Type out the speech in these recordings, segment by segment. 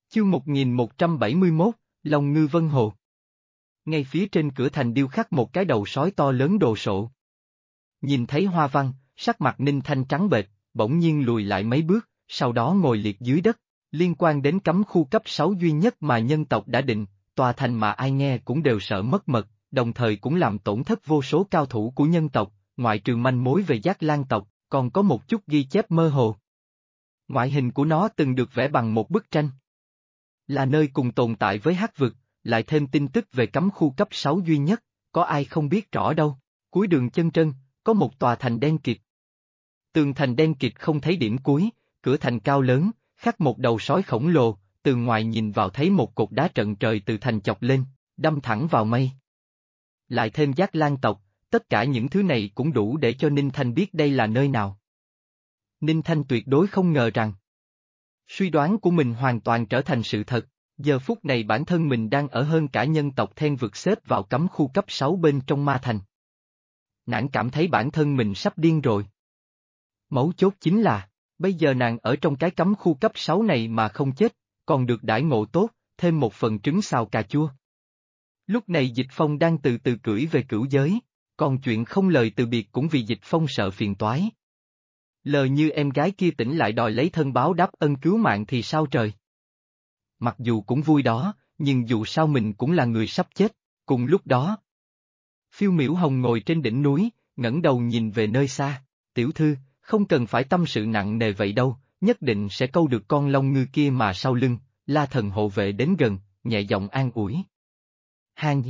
Chương 1171, Long Ngư Vân Hồ. Ngay phía trên cửa thành điêu khắc một cái đầu sói to lớn đồ sộ. Nhìn thấy hoa văn, sắc mặt Ninh Thanh trắng bệch, bỗng nhiên lùi lại mấy bước, sau đó ngồi liệt dưới đất. Liên quan đến cấm khu cấp 6 duy nhất mà nhân tộc đã định, tòa thành mà ai nghe cũng đều sợ mất mật, đồng thời cũng làm tổn thất vô số cao thủ của nhân tộc, ngoại trừ manh mối về Giác Lang tộc, còn có một chút ghi chép mơ hồ. Ngoại hình của nó từng được vẽ bằng một bức tranh. Là nơi cùng tồn tại với Hắc vực, lại thêm tin tức về cấm khu cấp 6 duy nhất, có ai không biết rõ đâu. Cuối đường chân trân, có một tòa thành đen kịt. Tường thành đen kịt không thấy điểm cuối, cửa thành cao lớn, khắc một đầu sói khổng lồ, từ ngoài nhìn vào thấy một cột đá trận trời từ thành chọc lên, đâm thẳng vào mây. Lại thêm Giác Lang tộc, tất cả những thứ này cũng đủ để cho Ninh Thanh biết đây là nơi nào. Ninh Thanh tuyệt đối không ngờ rằng suy đoán của mình hoàn toàn trở thành sự thật, giờ phút này bản thân mình đang ở hơn cả nhân tộc Thiên vực xếp vào cấm khu cấp 6 bên trong ma thành. Nàng cảm thấy bản thân mình sắp điên rồi. Mấu chốt chính là, bây giờ nàng ở trong cái cấm khu cấp 6 này mà không chết, còn được đãi ngộ tốt, thêm một phần trứng xào cà chua. Lúc này Dịch Phong đang từ từ cưỡi về cửu giới, còn chuyện không lời từ biệt cũng vì Dịch Phong sợ phiền toái. Lời như em gái kia tỉnh lại đòi lấy thân báo đáp ân cứu mạng thì sao trời? Mặc dù cũng vui đó, nhưng dù sao mình cũng là người sắp chết, cùng lúc đó. Phiêu Miểu Hồng ngồi trên đỉnh núi, ngẩng đầu nhìn về nơi xa, tiểu thư, không cần phải tâm sự nặng nề vậy đâu, nhất định sẽ câu được con long ngư kia mà sau lưng, La Thần hộ vệ đến gần, nhẹ giọng an ủi. Hang.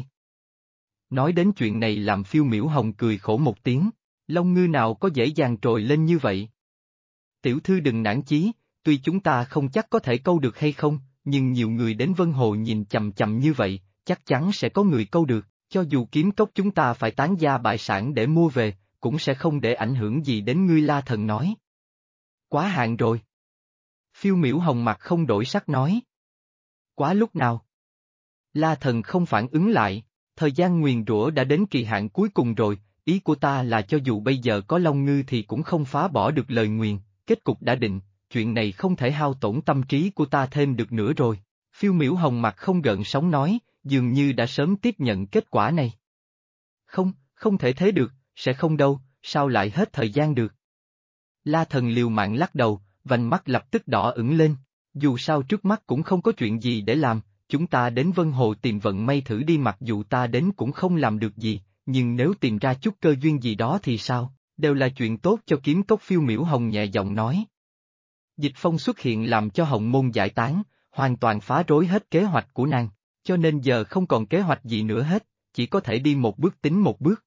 Nói đến chuyện này làm Phiêu Miểu Hồng cười khổ một tiếng, long ngư nào có dễ dàng trồi lên như vậy. Tiểu thư đừng nản chí, tuy chúng ta không chắc có thể câu được hay không, nhưng nhiều người đến Vân Hồ nhìn chằm chằm như vậy, chắc chắn sẽ có người câu được, cho dù kiếm cốc chúng ta phải tán gia bại sản để mua về, cũng sẽ không để ảnh hưởng gì đến ngươi, La Thần nói. Quá hạn rồi. Phiêu Miểu Hồng mặt không đổi sắc nói. Quá lúc nào? La Thần không phản ứng lại, thời gian nguyền rủa đã đến kỳ hạn cuối cùng rồi, ý của ta là cho dù bây giờ có Long Ngư thì cũng không phá bỏ được lời nguyền, kết cục đã định, chuyện này không thể hao tổn tâm trí của ta thêm được nữa rồi. Phiêu Miểu Hồng mặt không gợn sóng nói, dường như đã sớm tiếp nhận kết quả này. Không, không thể thế được, sẽ không đâu, sao lại hết thời gian được? La Thần liều mạng lắc đầu, vành mắt lập tức đỏ ửng lên, dù sao trước mắt cũng không có chuyện gì để làm, chúng ta đến Vân Hồ tìm vận may thử đi, mặc dù ta đến cũng không làm được gì, nhưng nếu tìm ra chút cơ duyên gì đó thì sao, đều là chuyện tốt cho kiếm cốc. Phiêu Miểu Hồng nhẹ giọng nói. Dịch Phong xuất hiện làm cho Hồng Môn giải tán, hoàn toàn phá rối hết kế hoạch của nàng, cho nên giờ không còn kế hoạch gì nữa hết, chỉ có thể đi một bước tính một bước.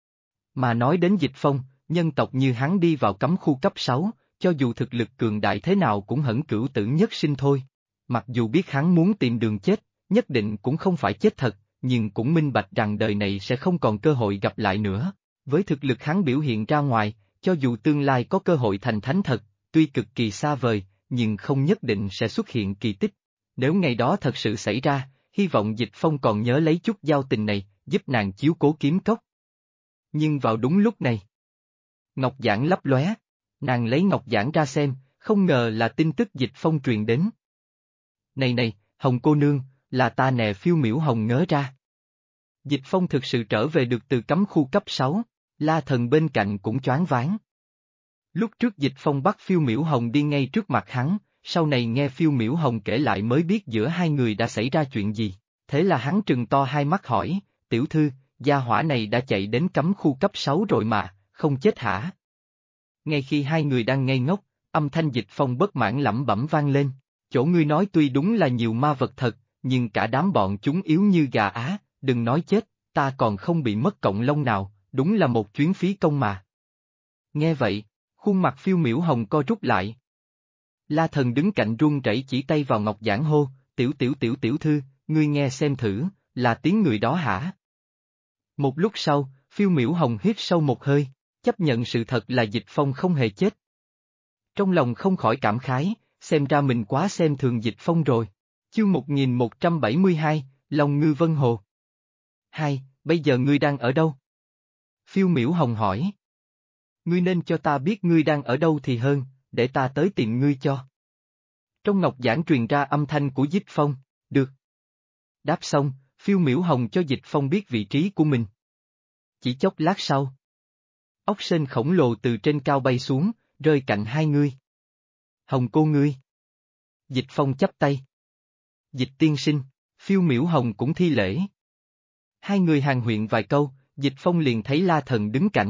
Mà nói đến Dịch Phong, nhân tộc như hắn đi vào cấm khu cấp 6, cho dù thực lực cường đại thế nào cũng hẳn cửu tử nhất sinh thôi. Mặc dù biết hắn muốn tìm đường chết, nhất định cũng không phải chết thật, nhưng cũng minh bạch rằng đời này sẽ không còn cơ hội gặp lại nữa. Với thực lực hắn biểu hiện ra ngoài, cho dù tương lai có cơ hội thành thánh thật, tuy cực kỳ xa vời, nhưng không nhất định sẽ xuất hiện kỳ tích. Nếu ngày đó thật sự xảy ra, hy vọng Dịch Phong còn nhớ lấy chút giao tình này, giúp nàng chiếu cố kiếm cốc. Nhưng vào đúng lúc này, ngọc giản lấp lóe, nàng lấy ngọc giản ra xem, không ngờ là tin tức Dịch Phong truyền đến. Này này, Hồng cô nương, là ta nè. Phiêu Miểu Hồng ngớ ra. Dịch Phong thực sự trở về được từ cấm khu cấp 6, La Thần bên cạnh cũng choáng váng. Lúc trước Dịch Phong bắt Phiêu Miểu Hồng đi ngay trước mặt hắn, sau này nghe Phiêu Miểu Hồng kể lại mới biết giữa hai người đã xảy ra chuyện gì, thế là hắn trừng to hai mắt hỏi, tiểu thư, gia hỏa này đã chạy đến cấm khu cấp 6 rồi mà, không chết hả? Ngay khi hai người đang ngây ngốc, âm thanh Dịch Phong bất mãn lẩm bẩm vang lên, chỗ ngươi nói tuy đúng là nhiều ma vật thật, nhưng cả đám bọn chúng yếu như gà á, đừng nói chết, ta còn không bị mất cọng lông nào, đúng là một chuyến phí công mà. Nghe vậy, khuôn mặt Phiêu Miểu Hồng co rút lại. La Thần đứng cạnh run rẩy chỉ tay vào ngọc giản hô, tiểu thư, ngươi nghe xem thử, là tiếng người đó hả? Một lúc sau, Phiêu Miểu Hồng hít sâu một hơi, chấp nhận sự thật là Dịch Phong không hề chết. Trong lòng không khỏi cảm khái, xem ra mình quá xem thường Dịch Phong rồi. Chương 1172, Long Ngư Vân Hồ. Hai, bây giờ ngươi đang ở đâu? Phiêu Miểu Hồng hỏi. Ngươi nên cho ta biết ngươi đang ở đâu thì hơn, để ta tới tìm ngươi cho. Trong ngọc giản truyền ra âm thanh của Dịch Phong, được. Đáp xong, Phiêu Miểu Hồng cho Dịch Phong biết vị trí của mình. Chỉ chốc lát sau, ốc sên khổng lồ từ trên cao bay xuống, rơi cạnh hai người. Hồng cô ngươi. Dịch Phong chắp tay. Dịch tiên sinh, Phiêu Miểu Hồng cũng thi lễ. Hai người hàn huyên vài câu, Dịch Phong liền thấy La Thần đứng cạnh.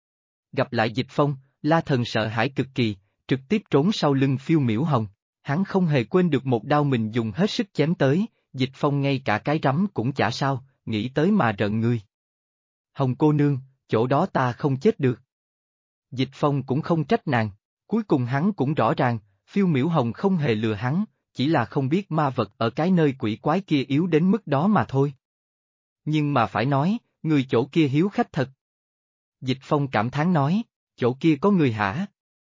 Gặp lại Dịch Phong, La Thần sợ hãi cực kỳ, trực tiếp trốn sau lưng Phiêu Miểu Hồng. Hắn không hề quên được một đao mình dùng hết sức chém tới, Dịch Phong ngay cả cái rắm cũng chả sao, nghĩ tới mà rợn người. Hồng cô nương, chỗ đó ta không chết được. Dịch Phong cũng không trách nàng, cuối cùng hắn cũng rõ ràng, Phiêu Miểu Hồng không hề lừa hắn, chỉ là không biết ma vật ở cái nơi quỷ quái kia yếu đến mức đó mà thôi. Nhưng mà phải nói, người chỗ kia hiếu khách thật. Dịch Phong cảm thán nói, chỗ kia có người hả?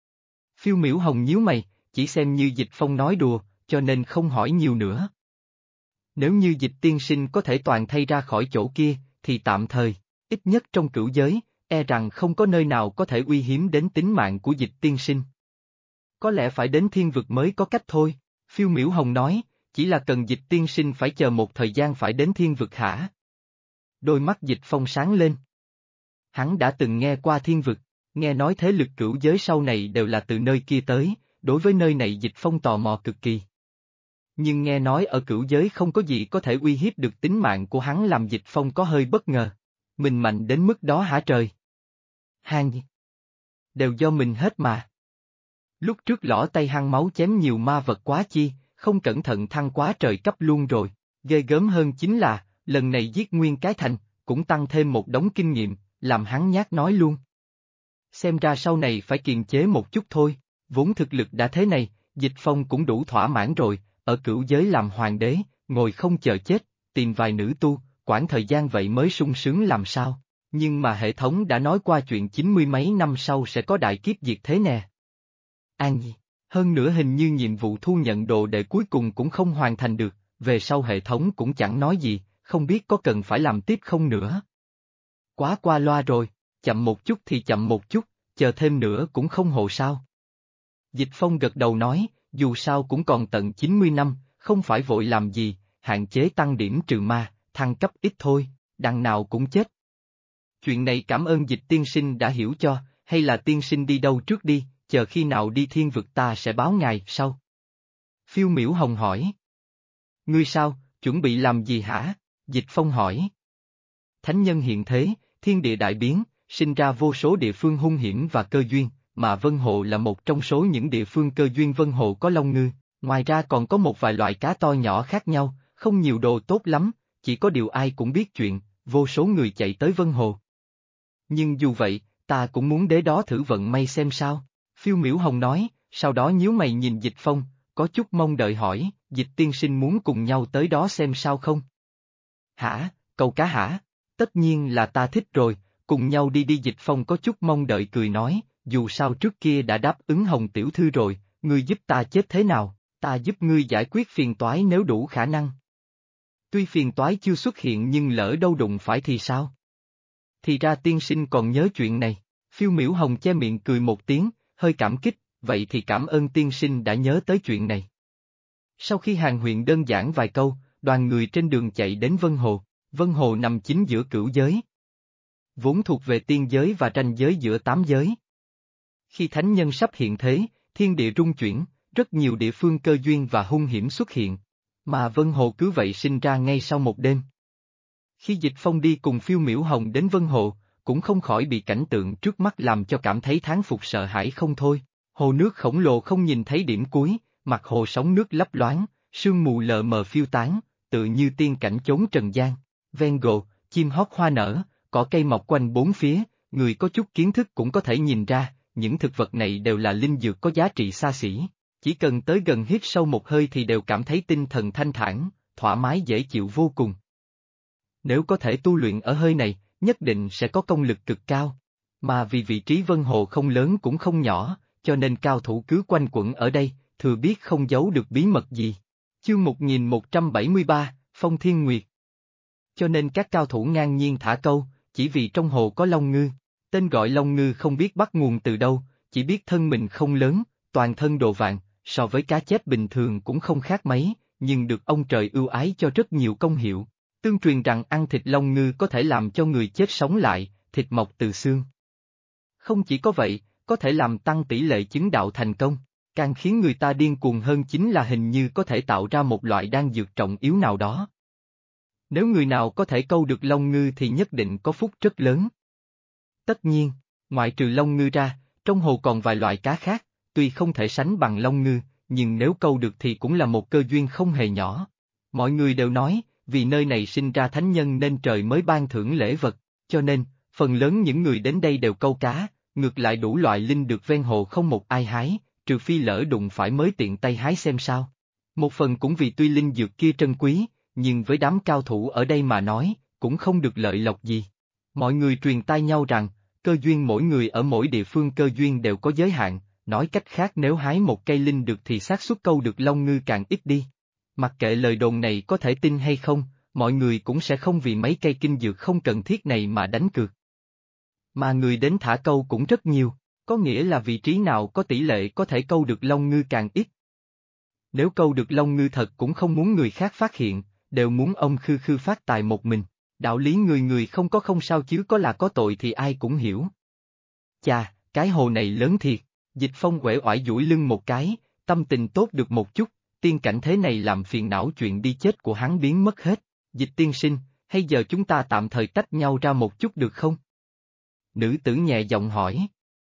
Phiêu Miểu Hồng nhíu mày, chỉ xem như Dịch Phong nói đùa, cho nên không hỏi nhiều nữa. Nếu như Dịch tiên sinh có thể toàn thay ra khỏi chỗ kia, thì tạm thời, ít nhất trong cửu giới, e rằng không có nơi nào có thể uy hiếm đến tính mạng của Dịch tiên sinh. Có lẽ phải đến thiên vực mới có cách thôi, Phiêu Miểu Hồng nói, chỉ là cần Dịch tiên sinh phải chờ một thời gian phải đến thiên vực hả? Đôi mắt Dịch Phong sáng lên. Hắn đã từng nghe qua thiên vực, nghe nói thế lực cửu giới sau này đều là từ nơi kia tới, đối với nơi này Dịch Phong tò mò cực kỳ. Nhưng nghe nói ở cửu giới không có gì có thể uy hiếp được tính mạng của hắn làm Dịch Phong có hơi bất ngờ. Mình mạnh đến mức đó hả trời? Hang! Đều do mình hết mà. Lúc trước lõ tay hăng máu chém nhiều ma vật quá chi, không cẩn thận thăng quá trời cấp luôn rồi, ghê gớm hơn chính là, lần này giết nguyên cái thành, cũng tăng thêm một đống kinh nghiệm, làm hắn nhát nói luôn. Xem ra sau này phải kiềm chế một chút thôi, vốn thực lực đã thế này, Dịch Phong cũng đủ thỏa mãn rồi, ở cửu giới làm hoàng đế, ngồi không chờ chết, tìm vài nữ tu, quãng thời gian vậy mới sung sướng làm sao, nhưng mà hệ thống đã nói qua chuyện 90 mấy năm sau sẽ có đại kiếp diệt thế nè. An nhi, hơn nữa hình như nhiệm vụ thu nhận đồ đệ cuối cùng cũng không hoàn thành được, về sau hệ thống cũng chẳng nói gì, không biết có cần phải làm tiếp không nữa. Quá qua loa rồi, chậm một chút thì chậm một chút, chờ thêm nữa cũng không hộ sao. Dịch Phong gật đầu nói, dù sao cũng còn tận 90 năm, không phải vội làm gì, hạn chế tăng điểm trừ ma, thăng cấp ít thôi, đằng nào cũng chết. Chuyện này cảm ơn Dịch tiên sinh đã hiểu cho, hay là tiên sinh đi đâu trước đi, chờ khi nào đi thiên vực ta sẽ báo ngài sau. Phiêu Miểu Hồng hỏi. Ngươi sao, chuẩn bị làm gì hả? Dịch Phong hỏi. Thánh nhân hiện thế, thiên địa đại biến, sinh ra vô số địa phương hung hiểm và cơ duyên, mà Vân Hồ là một trong số những địa phương cơ duyên Vân Hồ có long ngư, ngoài ra còn có một vài loại cá to nhỏ khác nhau, không nhiều đồ tốt lắm, chỉ có điều ai cũng biết chuyện, vô số người chạy tới Vân Hồ. Nhưng dù vậy, ta cũng muốn đến đó thử vận may xem sao, Phiêu Miểu Hồng nói, sau đó nhíu mày nhìn Dịch Phong, có chút mong đợi hỏi, Dịch tiên sinh muốn cùng nhau tới đó xem sao không? Hả, câu cá hả? Tất nhiên là ta thích rồi, cùng nhau đi đi. Dịch Phong có chút mong đợi cười nói, dù sao trước kia đã đáp ứng Hồng tiểu thư rồi, ngươi giúp ta chết thế nào, ta giúp ngươi giải quyết phiền toái nếu đủ khả năng. Tuy phiền toái chưa xuất hiện nhưng lỡ đâu đụng phải thì sao? Thì ra tiên sinh còn nhớ chuyện này, Phiêu Miểu Hồng che miệng cười một tiếng, hơi cảm kích, vậy thì cảm ơn tiên sinh đã nhớ tới chuyện này. Sau khi hàn huyên đơn giản vài câu, đoàn người trên đường chạy đến Vân Hồ. Vân Hồ nằm chính giữa cửu giới, vốn thuộc về tiên giới và ranh giới giữa tám giới. Khi thánh nhân sắp hiện thế, thiên địa rung chuyển, rất nhiều địa phương cơ duyên và hung hiểm xuất hiện, mà Vân Hồ cứ vậy sinh ra ngay sau một đêm. Khi Dịch Phong đi cùng Phiêu Miểu Hồng đến Vân Hồ, cũng không khỏi bị cảnh tượng trước mắt làm cho cảm thấy thán phục sợ hãi không thôi. Hồ nước khổng lồ không nhìn thấy điểm cuối, mặt hồ sóng nước lấp loáng, sương mù lờ mờ phiêu tán, tự như tiên cảnh chốn trần gian. Ven hồ, chim hót hoa nở, cỏ cây mọc quanh bốn phía, người có chút kiến thức cũng có thể nhìn ra, những thực vật này đều là linh dược có giá trị xa xỉ. Chỉ cần tới gần hít sâu một hơi thì đều cảm thấy tinh thần thanh thản, thoải mái dễ chịu vô cùng. Nếu có thể tu luyện ở hơi này, nhất định sẽ có công lực cực cao. Mà vì vị trí Vân Hồ không lớn cũng không nhỏ, cho nên cao thủ cứ quanh quẩn ở đây, thừa biết không giấu được bí mật gì. Chương 1173, Phong Thiên Nguyệt. Cho nên các cao thủ ngang nhiên thả câu, chỉ vì trong hồ có long ngư. Tên gọi long ngư không biết bắt nguồn từ đâu, chỉ biết thân mình không lớn, toàn thân đồ vàng, so với cá chép bình thường cũng không khác mấy, nhưng được ông trời ưu ái cho rất nhiều công hiệu. Tương truyền rằng ăn thịt long ngư có thể làm cho người chết sống lại, thịt mọc từ xương. Không chỉ có vậy, có thể làm tăng tỷ lệ chứng đạo thành công, càng khiến người ta điên cuồng hơn chính là hình như có thể tạo ra một loại đan dược trọng yếu nào đó. Nếu người nào có thể câu được long ngư thì nhất định có phúc rất lớn. Tất nhiên, ngoại trừ long ngư ra, trong hồ còn vài loại cá khác, tuy không thể sánh bằng long ngư, nhưng nếu câu được thì cũng là một cơ duyên không hề nhỏ. Mọi người đều nói, vì nơi này sinh ra thánh nhân nên trời mới ban thưởng lễ vật, cho nên, phần lớn những người đến đây đều câu cá, ngược lại đủ loại linh được ven hồ không một ai hái, trừ phi lỡ đụng phải mới tiện tay hái xem sao. Một phần cũng vì tuy linh dược kia trân quý, nhưng với đám cao thủ ở đây mà nói, cũng không được lợi lộc gì. Mọi người truyền tai nhau rằng, cơ duyên mỗi người ở mỗi địa phương cơ duyên đều có giới hạn, nói cách khác nếu hái một cây linh được thì xác suất câu được long ngư càng ít đi. Mặc kệ lời đồn này có thể tin hay không, mọi người cũng sẽ không vì mấy cây kinh dược không cần thiết này mà đánh cược. Mà người đến thả câu cũng rất nhiều, có nghĩa là vị trí nào có tỷ lệ có thể câu được long ngư càng ít. Nếu câu được long ngư thật cũng không muốn người khác phát hiện, đều muốn ông khư khư phát tài một mình. Đạo lý người người không có không sao chứ có là có tội thì ai cũng hiểu. Chà, cái hồ này lớn thiệt, Dịch Phong uể oải duỗi lưng một cái, tâm tình tốt được một chút, tiên cảnh thế này làm phiền não chuyện đi chết của hắn biến mất hết. Dịch tiên sinh, hay giờ chúng ta tạm thời tách nhau ra một chút được không? Nữ tử nhẹ giọng hỏi.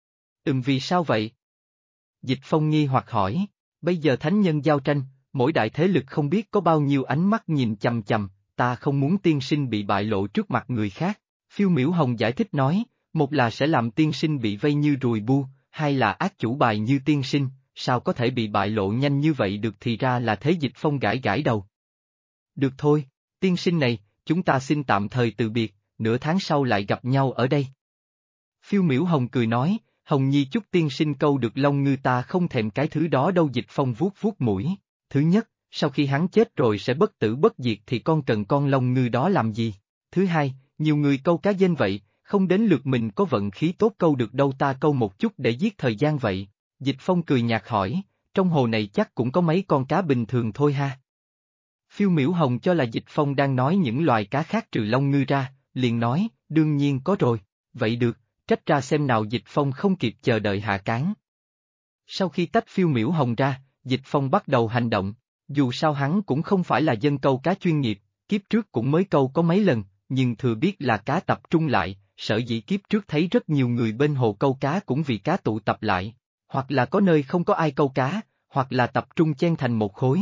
Vì sao vậy? Dịch Phong nghi hoặc hỏi, bây giờ thánh nhân giao tranh, mỗi đại thế lực không biết có bao nhiêu ánh mắt nhìn chằm chằm. Ta không muốn tiên sinh bị bại lộ trước mặt người khác, Phiêu Miểu Hồng giải thích nói, một là sẽ làm tiên sinh bị vây như ruồi bu, hai là ác chủ bài như tiên sinh, sao có thể bị bại lộ nhanh như vậy được thì ra là thế. Dịch Phong gãi gãi đầu. Được thôi, tiên sinh này, chúng ta xin tạm thời từ biệt, nửa tháng sau lại gặp nhau ở đây. Phiêu Miểu Hồng cười nói, Hồng Nhi chúc tiên sinh câu được long ngư ta không thèm cái thứ đó đâu. Dịch Phong vuốt vuốt mũi, thứ nhất, sau khi hắn chết rồi sẽ bất tử bất diệt thì con cần con long ngư đó làm gì? Thứ hai, nhiều người câu cá dên vậy, không đến lượt mình có vận khí tốt câu được đâu, ta câu một chút để giết thời gian vậy. Dịch Phong cười nhạt hỏi, trong hồ này chắc cũng có mấy con cá bình thường thôi ha. Phiêu Miểu Hồng cho là Dịch Phong đang nói những loài cá khác trừ long ngư ra, liền nói, đương nhiên có rồi, vậy được, trách ra xem nào. Dịch Phong không kịp chờ đợi hạ cán. Sau khi tách Phiêu Miểu Hồng ra, Dịch Phong bắt đầu hành động. Dù sao hắn cũng không phải là dân câu cá chuyên nghiệp, kiếp trước cũng mới câu có mấy lần, nhưng thừa biết là cá tập trung lại, sở dĩ kiếp trước thấy rất nhiều người bên hồ câu cá cũng vì cá tụ tập lại, hoặc là có nơi không có ai câu cá, hoặc là tập trung chen thành một khối.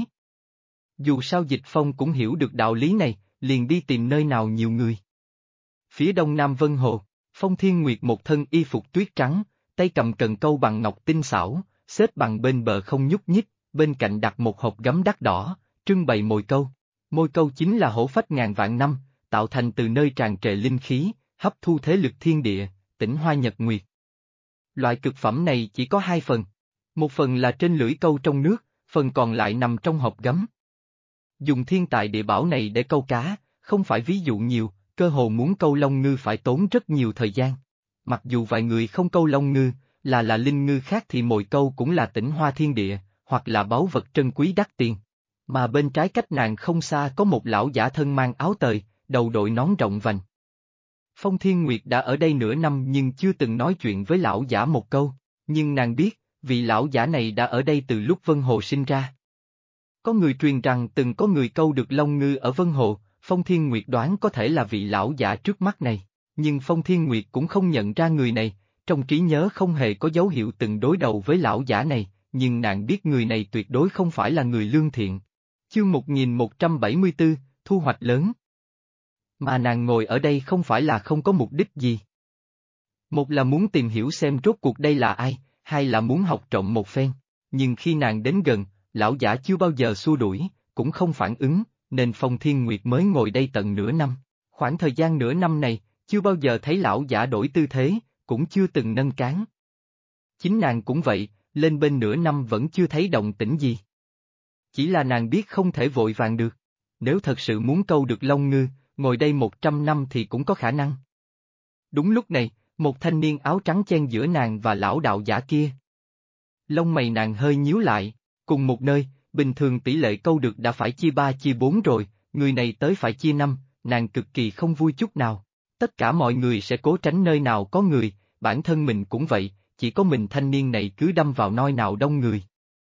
Dù sao Dịch Phong cũng hiểu được đạo lý này, liền đi tìm nơi nào nhiều người. Phía đông nam Vân Hồ, Phong Thiên Nguyệt một thân y phục tuyết trắng, tay cầm cần câu bằng ngọc tinh xảo, xếp bằng bên bờ không nhúc nhích. Bên cạnh đặt một hộp gấm đắt đỏ, trưng bày mồi câu. Mồi câu chính là hổ phách ngàn vạn năm, tạo thành từ nơi tràn trề linh khí, hấp thu thế lực thiên địa, tĩnh hoa nhật nguyệt. Loại cực phẩm này chỉ có hai phần. Một phần là trên lưỡi câu trong nước, phần còn lại nằm trong hộp gấm. Dùng thiên tài địa bảo này để câu cá, không phải ví dụ nhiều, cơ hồ muốn câu long ngư phải tốn rất nhiều thời gian. Mặc dù vài người không câu long ngư, là linh ngư khác thì mồi câu cũng là tĩnh hoa thiên địa, hoặc là báu vật trân quý đắt tiền. Mà bên trái cách nàng không xa có một lão giả thân mang áo tời, đầu đội nón rộng vành. Phong Thiên Nguyệt đã ở đây nửa năm nhưng chưa từng nói chuyện với lão giả một câu, nhưng nàng biết, vị lão giả này đã ở đây từ lúc Vân Hồ sinh ra. Có người truyền rằng từng có người câu được long ngư ở Vân Hồ, Phong Thiên Nguyệt đoán có thể là vị lão giả trước mắt này, nhưng Phong Thiên Nguyệt cũng không nhận ra người này, trong trí nhớ không hề có dấu hiệu từng đối đầu với lão giả này. Nhưng nàng biết người này tuyệt đối không phải là người lương thiện. Chương 1174, thu hoạch lớn. Mà nàng ngồi ở đây không phải là không có mục đích gì. Một là muốn tìm hiểu xem rốt cuộc đây là ai, hai là muốn học trộm một phen. Nhưng khi nàng đến gần, lão giả chưa bao giờ xua đuổi, cũng không phản ứng, nên Phong Thiên Nguyệt mới ngồi đây tận nửa năm. Khoảng thời gian nửa năm này, chưa bao giờ thấy lão giả đổi tư thế, cũng chưa từng nâng cán. Chính nàng cũng vậy. Lên bên nửa năm vẫn chưa thấy động tĩnh gì. Chỉ là nàng biết không thể vội vàng được. Nếu thật sự muốn câu được long ngư, ngồi đây 100 năm thì cũng có khả năng. Đúng lúc này, một thanh niên áo trắng chen giữa nàng và lão đạo giả kia. Lông mày nàng hơi nhíu lại, Cùng một nơi, bình thường tỷ lệ câu được đã phải chia 3 chia 4 rồi, người này tới phải chia 5, nàng cực kỳ không vui chút nào. Tất cả mọi người sẽ cố tránh nơi nào có người, bản thân mình cũng vậy, chỉ có mình thanh niên này cứ đâm vào nơi nào đông người.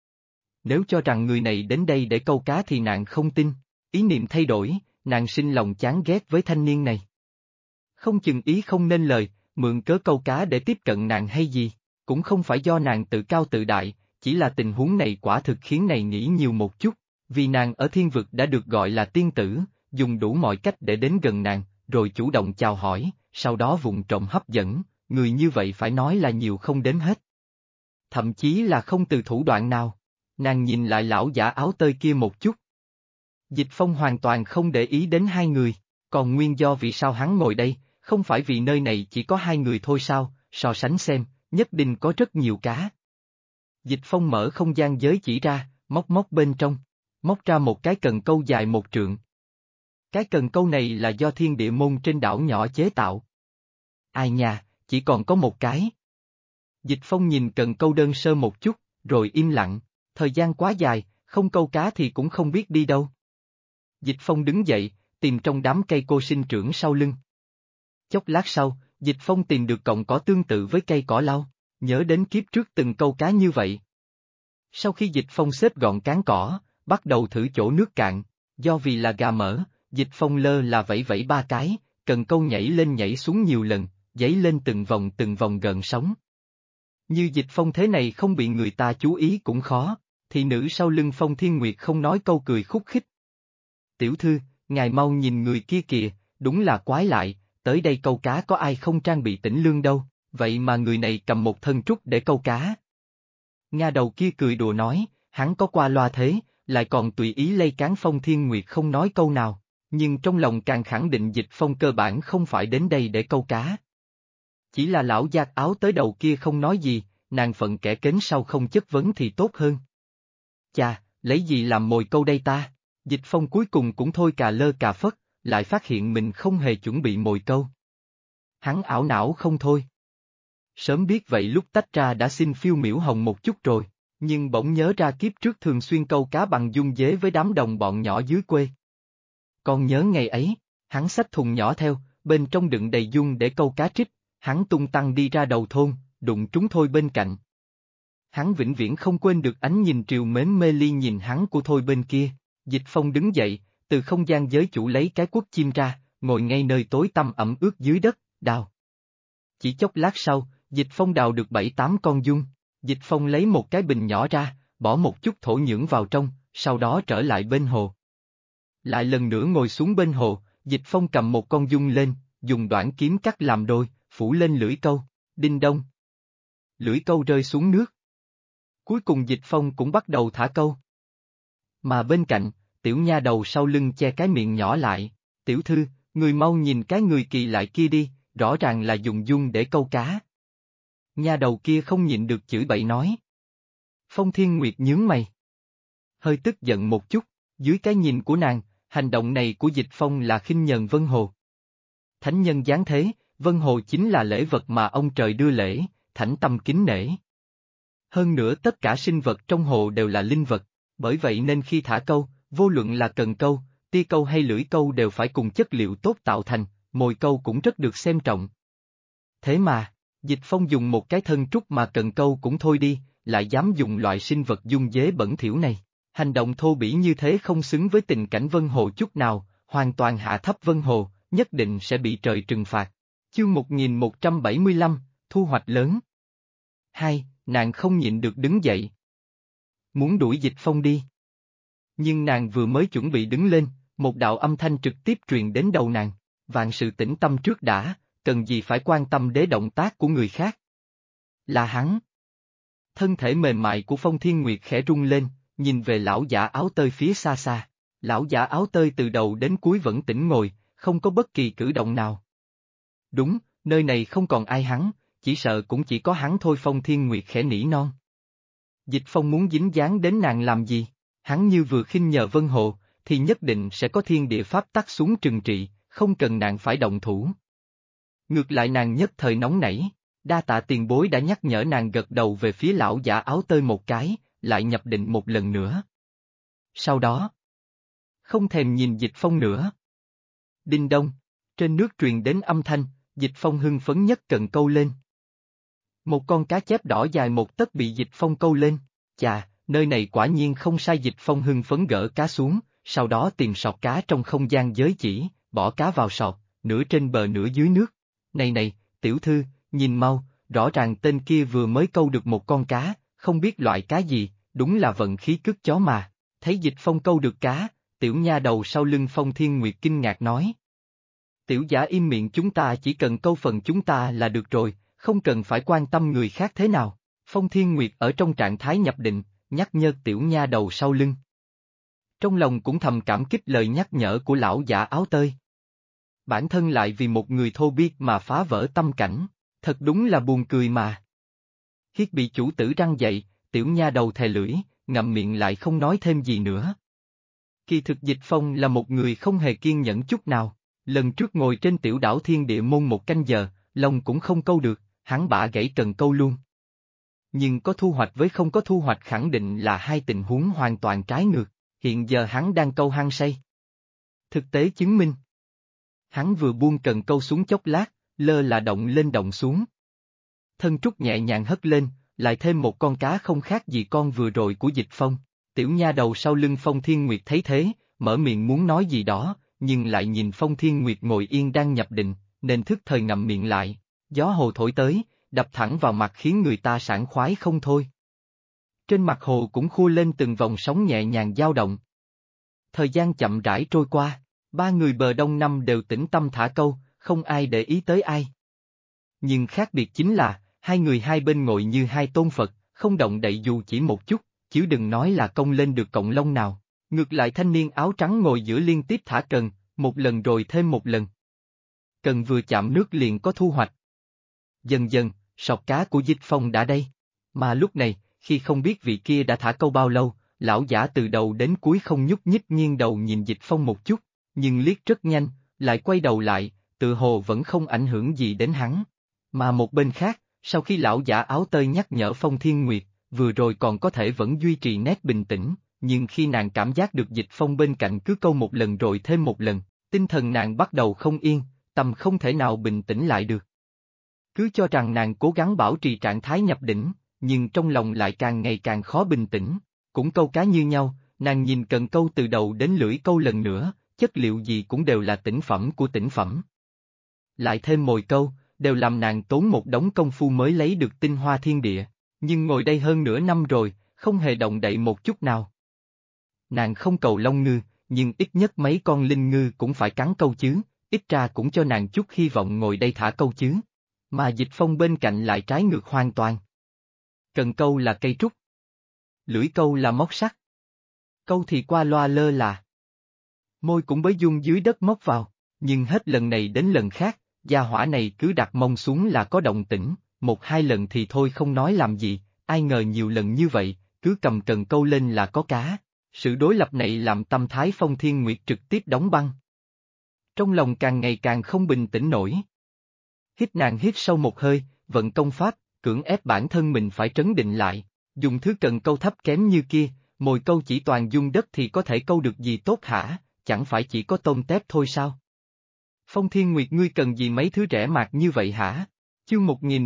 Nếu cho rằng người này đến đây để câu cá thì nàng không tin, ý niệm thay đổi, nàng sinh lòng chán ghét với thanh niên này. Không chừng ý không nên lời, mượn cớ câu cá để tiếp cận nàng hay gì, cũng không phải do nàng tự cao tự đại, chỉ là tình huống này quả thực khiến nàng nghĩ nhiều một chút, vì nàng ở thiên vực đã được gọi là tiên tử, dùng đủ mọi cách để đến gần nàng, rồi chủ động chào hỏi, sau đó vụng trộm hấp dẫn, người như vậy phải nói là nhiều không đếm hết. Thậm chí là không từ thủ đoạn nào. Nàng nhìn lại lão giả áo tơi kia một chút. Dịch Phong hoàn toàn không để ý đến hai người, còn nguyên do vì sao hắn ngồi đây, không phải vì nơi này chỉ có hai người thôi sao, so sánh xem, nhất định có rất nhiều cá. Dịch Phong mở không gian giới chỉ ra, móc bên trong, móc ra một cái cần câu dài 1 trượng. Cái cần câu này là do thiên địa môn trên đảo nhỏ chế tạo. Ai nha, chỉ còn có một cái. Dịch Phong nhìn cần câu đơn sơ một chút, rồi im lặng, thời gian quá dài, không câu cá thì cũng không biết đi đâu. Dịch Phong đứng dậy, tìm trong đám cây cô sinh trưởng sau lưng. Chốc lát sau, Dịch Phong tìm được cọng cỏ tương tự với cây cỏ lau, nhớ đến kiếp trước từng câu cá như vậy. Sau khi Dịch Phong xếp gọn cán cỏ, bắt đầu thử chỗ nước cạn, do vì là gà mỡ, Dịch Phong lơ là vẫy vẫy 3 cái, cần câu nhảy lên nhảy xuống nhiều lần, dấy lên từng vòng gợn sóng. Như Dịch Phong thế này không bị người ta chú ý cũng khó, thị nữ sau lưng Phong Thiên Nguyệt không nói câu cười khúc khích. Tiểu thư, ngài mau nhìn người kia kìa, đúng là quái lại, tới đây câu cá có ai không trang bị tĩnh lương đâu, vậy mà người này cầm một thân trúc để câu cá. Nga đầu kia cười đùa nói, hắn có qua loa thế, lại còn tùy ý lây cán Phong Thiên Nguyệt không nói câu nào, nhưng trong lòng càng khẳng định Dịch Phong cơ bản không phải đến đây để câu cá. Chỉ là lão giặc áo tới đầu kia không nói gì, nàng phận kẻ kến sau không chất vấn thì tốt hơn. Chà, lấy gì làm mồi câu đây ta? Dịch Phong cuối cùng cũng thôi cà lơ cà phất, lại phát hiện mình không hề chuẩn bị mồi câu. Hắn ảo não không thôi. Sớm biết vậy lúc tách ra đã xin Phiêu Miểu Hồng một chút rồi, nhưng bỗng nhớ ra kiếp trước thường xuyên câu cá bằng dung dế với đám đồng bọn nhỏ dưới quê. Còn nhớ ngày ấy, hắn xách thùng nhỏ theo, bên trong đựng đầy dung để câu cá trích, hắn tung tăng đi ra đầu thôn, đụng trúng Thôi bên cạnh. Hắn vĩnh viễn không quên được ánh nhìn triều mến mê ly nhìn hắn của Thôi bên kia. Dịch Phong đứng dậy, từ không gian giới chủ lấy cái cuốc chim ra, ngồi ngay nơi tối tăm ẩm ướt dưới đất, đào. Chỉ chốc lát sau, Dịch Phong đào được 7-8 con dung. Dịch Phong lấy một cái bình nhỏ ra, bỏ một chút thổ nhưỡng vào trong, sau đó trở lại bên hồ. Lại lần nữa ngồi xuống bên hồ, Dịch Phong cầm một con dung lên, dùng đoạn kiếm cắt làm đôi, phủ lên lưỡi câu, đinh đông. Lưỡi câu rơi xuống nước. Cuối cùng Dịch Phong cũng bắt đầu thả câu. Mà bên cạnh, tiểu nha đầu sau lưng che cái miệng nhỏ lại, tiểu thư, người mau nhìn cái người kỳ lạ kia đi, rõ ràng là dùng dung để câu cá. Nha đầu kia không nhịn được chửi bậy nói. Phong Thiên Nguyệt nhướng mày. Hơi tức giận một chút, dưới cái nhìn của nàng, hành động này của Dịch Phong là khinh nhờn Vân Hồ. Thánh nhân giáng thế, Vân Hồ chính là lễ vật mà ông trời đưa lễ, thảnh tâm kính nể. Hơn nữa tất cả sinh vật trong hồ đều là linh vật, bởi vậy nên khi thả câu, vô luận là cần câu, tia câu hay lưỡi câu đều phải cùng chất liệu tốt tạo thành, mồi câu cũng rất được xem trọng. Thế mà, Dịch Phong dùng một cái thân trúc mà cần câu cũng thôi đi, lại dám dùng loại sinh vật dung dế bẩn thỉu này. Hành động thô bỉ như thế không xứng với tình cảnh Vân Hồ chút nào, hoàn toàn hạ thấp Vân Hồ, nhất định sẽ bị trời trừng phạt. Chương 1175, thu hoạch lớn. 2. Nàng không nhịn được đứng dậy. Muốn đuổi Dịch Phong đi. Nhưng nàng vừa mới chuẩn bị đứng lên, một đạo âm thanh trực tiếp truyền đến đầu nàng, vạn sự tĩnh tâm trước đã, cần gì phải quan tâm đến động tác của người khác. Là hắn. Thân thể mềm mại của Phong Thiên Nguyệt khẽ rung lên, nhìn về lão giả áo tơi phía xa xa. Lão giả áo tơi từ đầu đến cuối vẫn tĩnh ngồi, không có bất kỳ cử động nào. Đúng, nơi này không còn ai hắn, chỉ sợ cũng chỉ có hắn thôi. Phong Thiên Nguyệt khẽ nỉ non. Dịch Phong muốn dính dáng đến nàng làm gì? Hắn như vừa khinh nhờ Vân Hồ, thì nhất định sẽ có thiên địa pháp tắc xuống trừng trị, không cần nàng phải động thủ. Ngược lại nàng nhất thời nóng nảy, đa tạ tiền bối đã nhắc nhở. Nàng gật đầu về phía lão giả áo tơi một cái, lại nhập định một lần nữa. Sau đó, không thèm nhìn Dịch Phong nữa. Đinh đông, trên nước truyền đến âm thanh, Dịch Phong hưng phấn nhất cần câu lên. Một con cá chép đỏ dài một tấc bị Dịch Phong câu lên, chà, nơi này quả nhiên không sai. Dịch Phong hưng phấn gỡ cá xuống, sau đó tìm sọt cá trong không gian giới chỉ, bỏ cá vào sọt, nửa trên bờ nửa dưới nước. Này, tiểu thư, nhìn mau, rõ ràng tên kia vừa mới câu được một con cá, không biết loại cá gì, đúng là vận khí cứt chó mà. Thấy Dịch Phong câu được cá, tiểu nha đầu sau lưng Phong Thiên Nguyệt kinh ngạc nói. Tiểu giả im miệng, chúng ta chỉ cần câu phần chúng ta là được rồi, không cần phải quan tâm người khác thế nào. Phong Thiên Nguyệt ở trong trạng thái nhập định, nhắc nhở tiểu nha đầu sau lưng. Trong lòng cũng thầm cảm kích lời nhắc nhở của lão giả áo tơi. Bản thân lại vì một người thô biết mà phá vỡ tâm cảnh, thật đúng là buồn cười mà. Hiết bị chủ tử răng dậy, tiểu nha đầu thè lưỡi, ngậm miệng lại không nói thêm gì nữa. Kỳ thực Dịch Phong là một người không hề kiên nhẫn chút nào, lần trước ngồi trên tiểu đảo Thiên Địa Môn một canh giờ, lông cũng không câu được, hắn bả gãy cần câu luôn. Nhưng có thu hoạch với không có thu hoạch khẳng định là hai tình huống hoàn toàn trái ngược, hiện giờ hắn đang câu hăng say. Thực tế chứng minh. Hắn vừa buông cần câu xuống chốc lát, lơ là động lên động xuống. Thân trúc nhẹ nhàng hất lên, lại thêm một con cá không khác gì con vừa rồi của Dịch Phong. Tiểu nha đầu sau lưng Phong Thiên Nguyệt thấy thế, mở miệng muốn nói gì đó, nhưng lại nhìn Phong Thiên Nguyệt ngồi yên đang nhập định, nên thức thời ngậm miệng lại. Gió hồ thổi tới, đập thẳng vào mặt khiến người ta sảng khoái không thôi. Trên mặt hồ cũng khua lên từng vòng sóng nhẹ nhàng dao động. Thời gian chậm rãi trôi qua, ba người bờ đông năm đều tĩnh tâm thả câu, không ai để ý tới ai. Nhưng khác biệt chính là, hai người hai bên ngồi như hai tôn Phật, không động đậy dù chỉ một chút, chứ đừng nói là cong lên được cọng lông nào. Ngược lại thanh niên áo trắng ngồi giữa liên tiếp thả cần, một lần rồi thêm một lần. Cần vừa chạm nước liền có thu hoạch. Dần dần, sọt cá của Dịch Phong đã đây. Mà lúc này, khi không biết vị kia đã thả câu bao lâu, lão giả từ đầu đến cuối không nhúc nhích nghiêng đầu nhìn Dịch Phong một chút, nhưng liếc rất nhanh, lại quay đầu lại, tự hồ vẫn không ảnh hưởng gì đến hắn. Mà một bên khác, sau khi lão giả áo tơi nhắc nhở Phong Thiên Nguyệt, vừa rồi còn có thể vẫn duy trì nét bình tĩnh, nhưng khi nàng cảm giác được Dịch Phong bên cạnh cứ câu một lần rồi thêm một lần, tinh thần nàng bắt đầu không yên, tâm không thể nào bình tĩnh lại được. Cứ cho rằng nàng cố gắng bảo trì trạng thái nhập định, nhưng trong lòng lại càng ngày càng khó bình tĩnh, cũng câu cá như nhau, nàng nhìn cần câu từ đầu đến lưỡi câu lần nữa, chất liệu gì cũng đều là tỉnh phẩm của tỉnh phẩm. Lại thêm mồi câu, đều làm nàng tốn một đống công phu mới lấy được tinh hoa thiên địa, nhưng ngồi đây hơn nửa năm rồi, không hề động đậy một chút nào. Nàng không cầu long ngư, nhưng ít nhất mấy con linh ngư cũng phải cắn câu chứ, ít ra cũng cho nàng chút hy vọng ngồi đây thả câu chứ. Mà Dịch Phong bên cạnh lại trái ngược hoàn toàn. Cần câu là cây trúc. Lưỡi câu là móc sắt. Câu thì qua loa lơ là. Môi cũng bới dung dưới đất móc vào, nhưng hết lần này đến lần khác, gia hỏa này cứ đặt mông xuống là có động tĩnh, một hai lần thì thôi không nói làm gì, ai ngờ nhiều lần như vậy, cứ cầm cần câu lên là có cá. Sự đối lập này làm tâm thái Phong Thiên Nguyệt trực tiếp đóng băng. Trong lòng càng ngày càng không bình tĩnh nổi. Nàng hít sâu một hơi, vận công pháp, cưỡng ép bản thân mình phải trấn định lại, dùng thứ cần câu thấp kém như kia, mồi câu chỉ toàn dung đất thì có thể câu được gì tốt hả, chẳng phải chỉ có tôm tép thôi sao? Phong Thiên Nguyệt ngươi cần gì mấy thứ rẻ mạt như vậy hả? Chương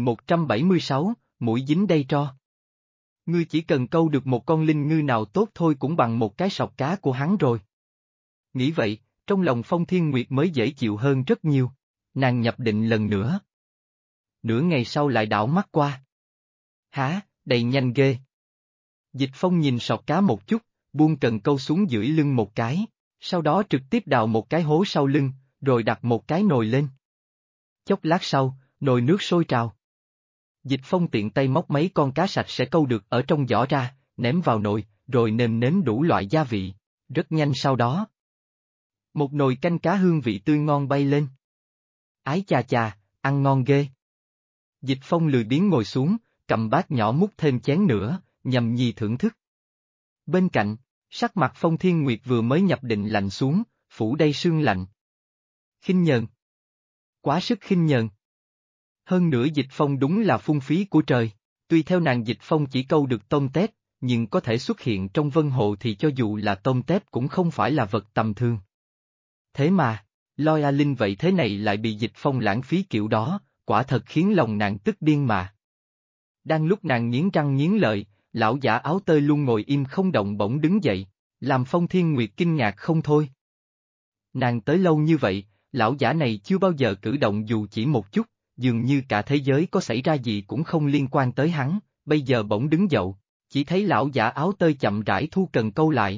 1176, mũi dính đây tro. Ngươi chỉ cần câu được một con linh ngư nào tốt thôi cũng bằng một cái sọt cá của hắn rồi. Nghĩ vậy, trong lòng Phong Thiên Nguyệt mới dễ chịu hơn rất nhiều. Nàng nhập định lần nữa. Nửa ngày sau lại đảo mắt qua. Hả, đầy nhanh ghê. Dịch Phong nhìn sọt cá một chút, buông cần câu xuống dưới lưng một cái, sau đó trực tiếp đào một cái hố sau lưng, rồi đặt một cái nồi lên. Chốc lát sau, nồi nước sôi trào. Dịch Phong tiện tay móc mấy con cá sạch sẽ câu được ở trong giỏ ra, ném vào nồi, rồi nêm nếm đủ loại gia vị. Rất nhanh sau đó, một nồi canh cá hương vị tươi ngon bay lên. Ái chà chà, ăn ngon ghê. Dịch Phong lười biếng ngồi xuống, cầm bát nhỏ múc thêm chén nữa, nhằm nhi thưởng thức. Bên cạnh, sắc mặt Phong Thiên Nguyệt vừa mới nhập định lạnh xuống, phủ đầy sương lạnh. Khinh nhờn. Quá sức khinh nhờn. Hơn nữa Dịch Phong đúng là phung phí của trời, tuy theo nàng Dịch Phong chỉ câu được tôm tép, nhưng có thể xuất hiện trong vân hồ thì cho dù là tôm tép cũng không phải là vật tầm thường. Thế mà, Lôi A Linh vậy thế này lại bị Dịch Phong lãng phí kiểu đó, quả thật khiến lòng nàng tức điên mà. Đang lúc nàng nghiến răng nghiến lợi, lão giả áo tơi luôn ngồi im không động bỗng đứng dậy, làm Phong Thiên Nguyệt kinh ngạc không thôi. Nàng tới lâu như vậy, lão giả này chưa bao giờ cử động dù chỉ một chút, dường như cả thế giới có xảy ra gì cũng không liên quan tới hắn, bây giờ bỗng đứng dậy, chỉ thấy lão giả áo tơi chậm rãi thu cần câu lại.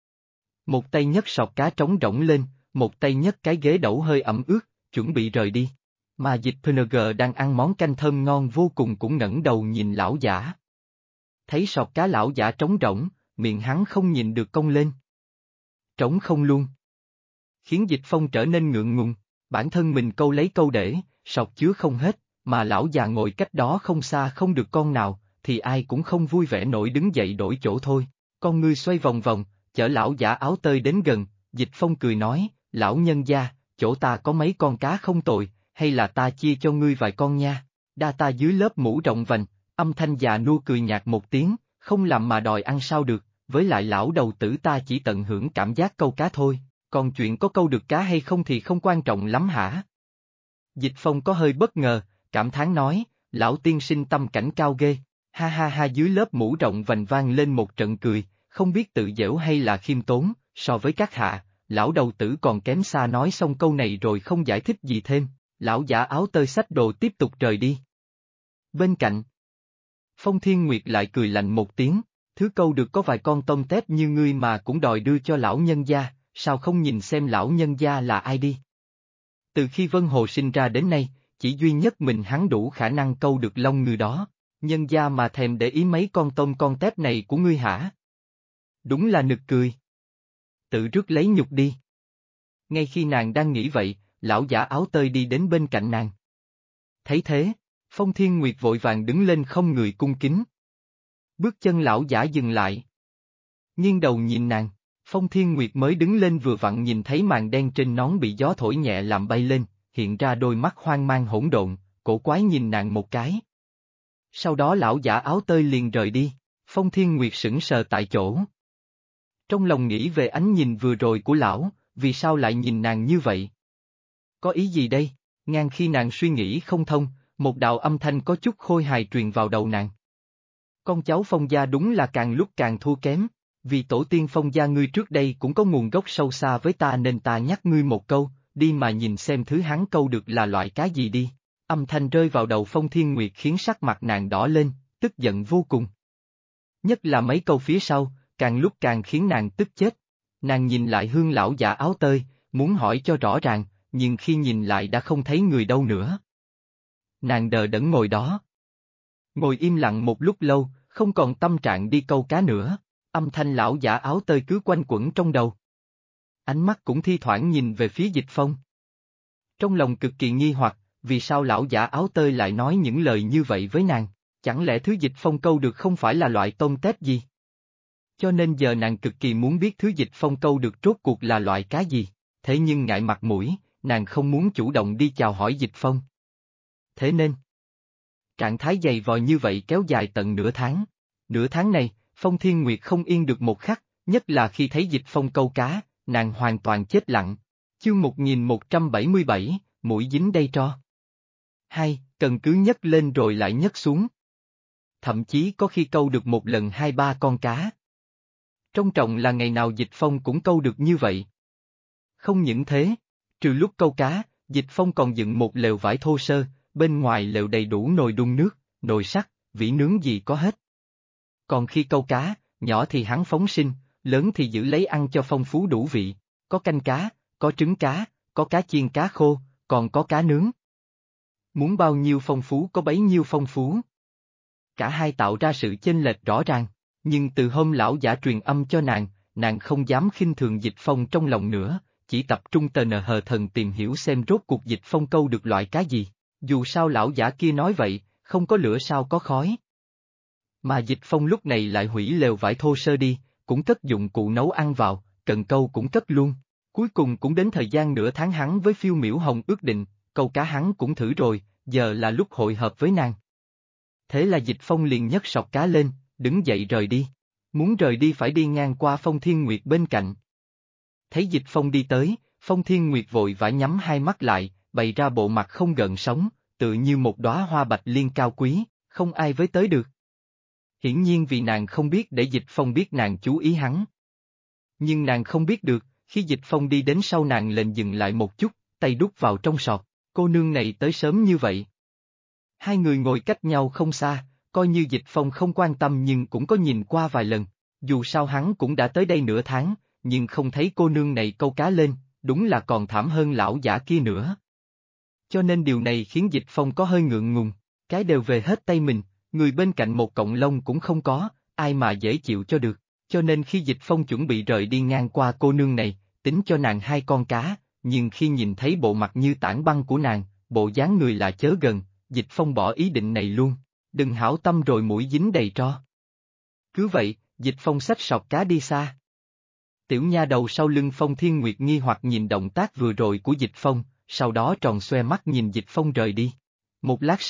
Một tay nhấc sọt cá trống rỗng lên, một tay nhấc cái ghế đẩu hơi ẩm ướt, chuẩn bị rời đi. Mà Dịch PNG đang ăn món canh thơm ngon vô cùng cũng ngẩng đầu nhìn lão giả. Thấy sọt cá lão giả trống rỗng, miệng hắn không nhìn được cong lên. Trống không luôn. Khiến Dịch Phong trở nên ngượng ngùng, bản thân mình câu lấy câu để, sọt chứa không hết, mà lão già ngồi cách đó không xa không được con nào, thì ai cũng không vui vẻ nổi đứng dậy đổi chỗ thôi. Con ngươi xoay vòng vòng, chở lão giả áo tơi đến gần, Dịch Phong cười nói, lão nhân gia, chỗ ta có mấy con cá không tồi, hay là ta chia cho ngươi vài con nha. Đa ta dưới lớp mũ rộng vành, âm thanh già nua cười nhạt một tiếng, không làm mà đòi ăn sao được, với lại lão đầu tử ta chỉ tận hưởng cảm giác câu cá thôi, còn chuyện có câu được cá hay không thì không quan trọng lắm hả? Dịch Phong có hơi bất ngờ, cảm thán nói, lão tiên sinh tâm cảnh cao ghê, ha ha ha dưới lớp mũ rộng vành vang lên một trận cười, không biết tự giễu hay là khiêm tốn, so với các hạ, lão đầu tử còn kém xa nói xong câu này rồi không giải thích gì thêm, lão giả áo tơi xách đồ tiếp tục rời đi. Bên cạnh, Phong Thiên Nguyệt lại cười lạnh một tiếng, thứ câu được có vài con tôm tép như ngươi mà cũng đòi đưa cho lão nhân gia, sao không nhìn xem lão nhân gia là ai đi. Từ khi Vân Hồ sinh ra đến nay, chỉ duy nhất mình hắn đủ khả năng câu được long ngư đó, nhân gia mà thèm để ý mấy con tôm con tép này của ngươi hả? Đúng là nực cười. Tự rước lấy nhục đi. Ngay khi nàng đang nghĩ vậy, lão giả áo tơi đi đến bên cạnh nàng. Thấy thế, Phong Thiên Nguyệt vội vàng đứng lên không người cung kính. Bước chân lão giả dừng lại. Nghiêng đầu nhìn nàng, Phong Thiên Nguyệt mới đứng lên vừa vặn nhìn thấy màn đen trên nón bị gió thổi nhẹ làm bay lên, hiện ra đôi mắt hoang mang hỗn độn, cổ quái nhìn nàng một cái. Sau đó lão giả áo tơi liền rời đi, Phong Thiên Nguyệt sững sờ tại chỗ. Trong lòng nghĩ về ánh nhìn vừa rồi của lão, vì sao lại nhìn nàng như vậy? Có ý gì đây? Ngang khi nàng suy nghĩ không thông, một đạo âm thanh có chút khôi hài truyền vào đầu nàng. Con cháu Phong gia đúng là càng lúc càng thua kém, vì tổ tiên Phong gia ngươi trước đây cũng có nguồn gốc sâu xa với ta nên ta nhắc ngươi một câu, đi mà nhìn xem thứ hắn câu được là loại cá gì đi. Âm thanh rơi vào đầu Phong Thiên Nguyệt khiến sắc mặt nàng đỏ lên, tức giận vô cùng. Nhất là mấy câu phía sau, càng lúc càng khiến nàng tức chết. Nàng nhìn lại Hương lão giả áo tơi, muốn hỏi cho rõ ràng, nhưng khi nhìn lại đã không thấy người đâu nữa. Nàng đờ đẫn ngồi đó. Ngồi im lặng một lúc lâu, không còn tâm trạng đi câu cá nữa, âm thanh lão giả áo tơi cứ quanh quẩn trong đầu. Ánh mắt cũng thi thoảng nhìn về phía Dịch Phong. Trong lòng cực kỳ nghi hoặc, vì sao lão giả áo tơi lại nói những lời như vậy với nàng, chẳng lẽ thứ Dịch Phong câu được không phải là loại tôm tép gì? Cho nên giờ nàng cực kỳ muốn biết thứ Dịch Phong câu được rốt cuộc là loại cá gì, thế nhưng ngại mặt mũi, nàng không muốn chủ động đi chào hỏi Dịch Phong. Thế nên, trạng thái dày vò như vậy kéo dài tận nửa tháng. Nửa tháng này, Phong Thiên Nguyệt không yên được một khắc, nhất là khi thấy Dịch Phong câu cá, nàng hoàn toàn chết lặng. Chương 1177, mũi dính đây tro. Hai, cần cứ nhấc lên rồi lại nhấc xuống. Thậm chí có khi câu được một lần 2-3 con cá. Trong trọng là ngày nào Dịch Phong cũng câu được như vậy. Không những thế, trừ lúc câu cá, Dịch Phong còn dựng một lều vải thô sơ, bên ngoài lều đầy đủ nồi đun nước, nồi sắt, vỉ nướng gì có hết. Còn khi câu cá, nhỏ thì hắn phóng sinh, lớn thì giữ lấy ăn cho phong phú đủ vị, có canh cá, có trứng cá, có cá chiên cá khô, còn có cá nướng. Muốn bao nhiêu phong phú có bấy nhiêu phong phú. Cả hai tạo ra sự chênh lệch rõ ràng, nhưng từ hôm lão giả truyền âm cho nàng không dám khinh thường Dịch Phong trong lòng nữa, chỉ tập trung tờ nờ hờ thần tìm hiểu xem rốt cuộc Dịch Phong câu được loại cá gì, dù sao lão giả kia nói vậy, không có lửa sao có khói. Mà Dịch Phong lúc này lại hủy lều vải thô sơ đi, cũng cất dụng cụ nấu ăn vào, cần câu cũng cất luôn. Cuối cùng cũng đến thời gian nửa tháng hắn với Phiêu Miểu Hồng ước định, câu cá hắn cũng thử rồi, giờ là lúc hội hợp với nàng. Thế là Dịch Phong liền nhấc sọt cá lên, đứng dậy rời đi. Muốn rời đi phải đi ngang qua Phong Thiên Nguyệt bên cạnh. Thấy Dịch Phong đi tới, Phong Thiên Nguyệt vội vã nhắm hai mắt lại, bày ra bộ mặt không gợn sóng, tự như một đóa hoa bạch liên cao quý, không ai với tới được. Hiển nhiên vì nàng không biết để Dịch Phong biết nàng chú ý hắn. Nhưng nàng không biết được, khi Dịch Phong đi đến sau nàng lên dừng lại một chút, tay đút vào trong sọt, cô nương này tới sớm như vậy. Hai người ngồi cách nhau không xa, coi như Dịch Phong không quan tâm nhưng cũng có nhìn qua vài lần, dù sao hắn cũng đã tới đây nửa tháng, nhưng không thấy cô nương này câu cá lên, đúng là còn thảm hơn lão giả kia nữa. Cho nên điều này khiến Dịch Phong có hơi ngượng ngùng, cái đều về hết tay mình, người bên cạnh một cọng lông cũng không có, ai mà dễ chịu cho được, cho nên khi Dịch Phong chuẩn bị rời đi ngang qua cô nương này, tính cho nàng hai con cá, nhưng khi nhìn thấy bộ mặt như tảng băng của nàng, bộ dáng người lạ chớ gần, Dịch Phong bỏ ý định này luôn, đừng hảo tâm rồi mũi dính đầy tro. Cứ vậy, Dịch Phong xách sọt cá đi xa. Tiểu nha đầu sau lưng Phong Thiên Nguyệt nghi hoặc nhìn động tác vừa rồi của Dịch Phong, sau đó tròn xoe mắt nhìn Dịch Phong rời đi. Một lát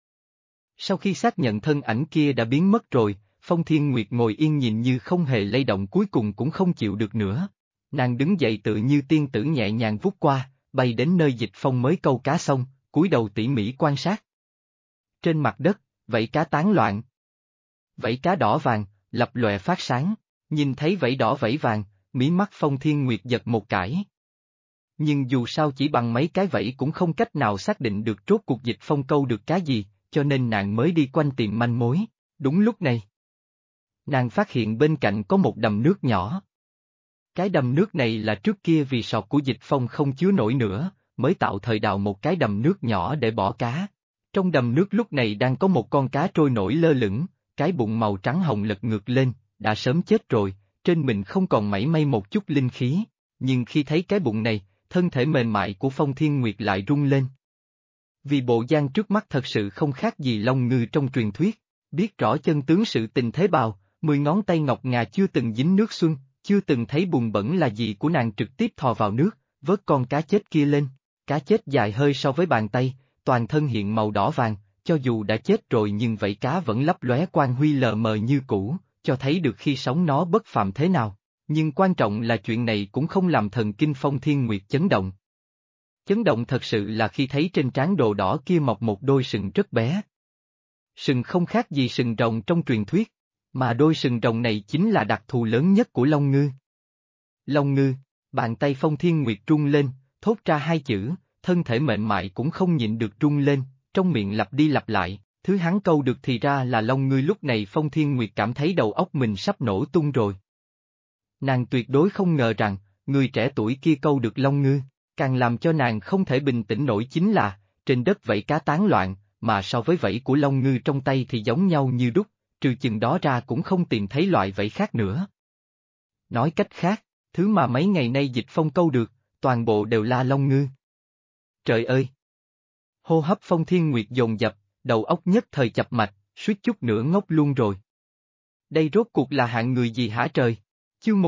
sau khi xác nhận thân ảnh kia đã biến mất rồi, Phong Thiên Nguyệt ngồi yên nhìn như không hề lay động cuối cùng cũng không chịu được nữa. Nàng đứng dậy tự như tiên tử nhẹ nhàng vút qua, bay đến nơi Dịch Phong mới câu cá xong, cúi đầu tỉ mỉ quan sát. Trên mặt đất, vảy cá tán loạn. Vảy cá đỏ vàng, lập lòe phát sáng, nhìn thấy vảy đỏ vảy vàng, mí mắt Phong Thiên Nguyệt giật một cái. Nhưng dù sao chỉ bằng mấy cái vảy cũng không cách nào xác định được rốt cuộc Dịch Phong câu được cá gì, cho nên nàng mới đi quanh tìm manh mối. Đúng lúc này, nàng phát hiện bên cạnh có một đầm nước nhỏ. Cái đầm nước này là trước kia vì sọt của Dịch Phong không chứa nổi nữa, mới tạo thời đào một cái đầm nước nhỏ để bỏ cá. Trong đầm nước lúc này đang có một con cá trôi nổi lơ lửng, cái bụng màu trắng hồng lật ngược lên, đã sớm chết rồi, trên mình không còn mảy may một chút linh khí, nhưng khi thấy cái bụng này, thân thể mềm mại của Phong Thiên Nguyệt lại rung lên. Vì bộ dáng trước mắt thật sự không khác gì Long Ngư trong truyền thuyết, biết rõ chân tướng sự tình thế bào, 10 ngón tay ngọc ngà chưa từng dính nước xuân, chưa từng thấy bùn bẩn là gì của nàng trực tiếp thò vào nước, vớt con cá chết kia lên, cá chết dài hơi so với bàn tay, toàn thân hiện màu đỏ vàng, cho dù đã chết rồi nhưng vảy cá vẫn lấp lóe quang huy lờ mờ như cũ, cho thấy được khi sống nó bất phàm thế nào. Nhưng quan trọng là chuyện này cũng không làm thần kinh Phong Thiên Nguyệt chấn động. Chấn động thật sự là khi thấy trên trán đồ đỏ kia mọc một đôi sừng rất bé. Sừng không khác gì sừng rồng trong truyền thuyết, mà đôi sừng rồng này chính là đặc thù lớn nhất của Long Ngư. Long Ngư, bàn tay Phong Thiên Nguyệt rung lên, thốt ra hai chữ, thân thể mềm mại cũng không nhịn được rung lên, trong miệng lặp đi lặp lại, thứ hắn câu được thì ra là Long Ngư. Lúc này Phong Thiên Nguyệt cảm thấy đầu óc mình sắp nổ tung rồi. Nàng tuyệt đối không ngờ rằng, người trẻ tuổi kia câu được Long Ngư, càng làm cho nàng không thể bình tĩnh nổi chính là, trên đất vảy cá tán loạn, mà so với vảy của Long Ngư trong tay thì giống nhau như đúc, trừ chừng đó ra cũng không tìm thấy loại vảy khác nữa. Nói cách khác, thứ mà mấy ngày nay Dịch Phong câu được, toàn bộ đều là Long Ngư. Trời ơi! Hô hấp Phong Thiên Nguyệt dồn dập, đầu óc nhất thời chập mạch, suýt chút nữa ngốc luôn rồi. Đây rốt cuộc là hạng người gì hả trời? Chương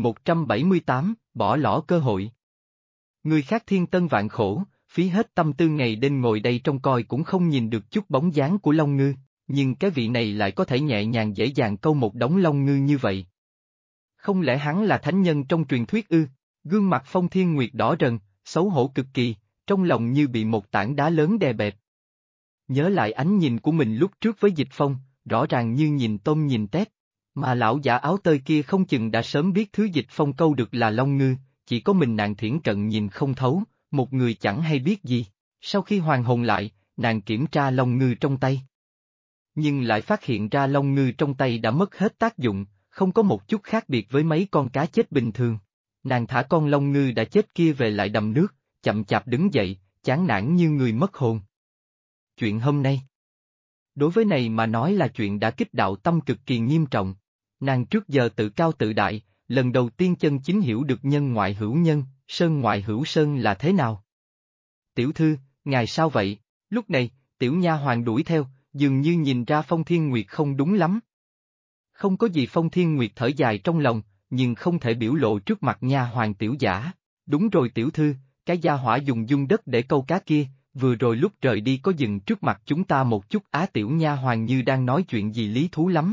1178, bỏ lỏ cơ hội. Người khác thiên tân vạn khổ, phí hết tâm tư ngày đêm ngồi đây trông coi cũng không nhìn được chút bóng dáng của Long Ngư, nhưng cái vị này lại có thể nhẹ nhàng dễ dàng câu một đống Long Ngư như vậy. Không lẽ hắn là thánh nhân trong truyền thuyết ư? Gương mặt Phong Thiên Nguyệt đỏ rần, xấu hổ cực kỳ, trong lòng như bị một tảng đá lớn đè bẹp. Nhớ lại ánh nhìn của mình lúc trước với Dịch Phong, rõ ràng như nhìn tôm nhìn tép. Mà lão giả áo tơi kia không chừng đã sớm biết thứ Dịch Phong câu được là Long Ngư, chỉ có mình nàng thiển cận nhìn không thấu, một người chẳng hay biết gì. Sau khi hoàn hồn lại, nàng kiểm tra Long Ngư trong tay. Nhưng lại phát hiện ra Long Ngư trong tay đã mất hết tác dụng, không có một chút khác biệt với mấy con cá chết bình thường. Nàng thả con Long Ngư đã chết kia về lại đầm nước, chậm chạp đứng dậy, chán nản như người mất hồn. Chuyện hôm nay đối với này mà nói là chuyện đã kích đạo tâm cực kỳ nghiêm trọng. Nàng trước giờ tự cao tự đại, lần đầu tiên chân chính hiểu được nhân ngoại hữu nhân, sơn ngoại hữu sơn là thế nào. Tiểu thư, ngài sao vậy? Lúc này, tiểu nha hoàn đuổi theo, dường như nhìn ra Phong Thiên Nguyệt không đúng lắm. Không có gì Phong Thiên Nguyệt thở dài trong lòng, nhưng không thể biểu lộ trước mặt nha hoàn tiểu giả. Đúng rồi tiểu thư, cái gia hỏa dùng dung đất để câu cá kia, vừa rồi lúc rời đi có dừng trước mặt chúng ta một chút. Á tiểu nha hoàn như đang nói chuyện gì lý thú lắm.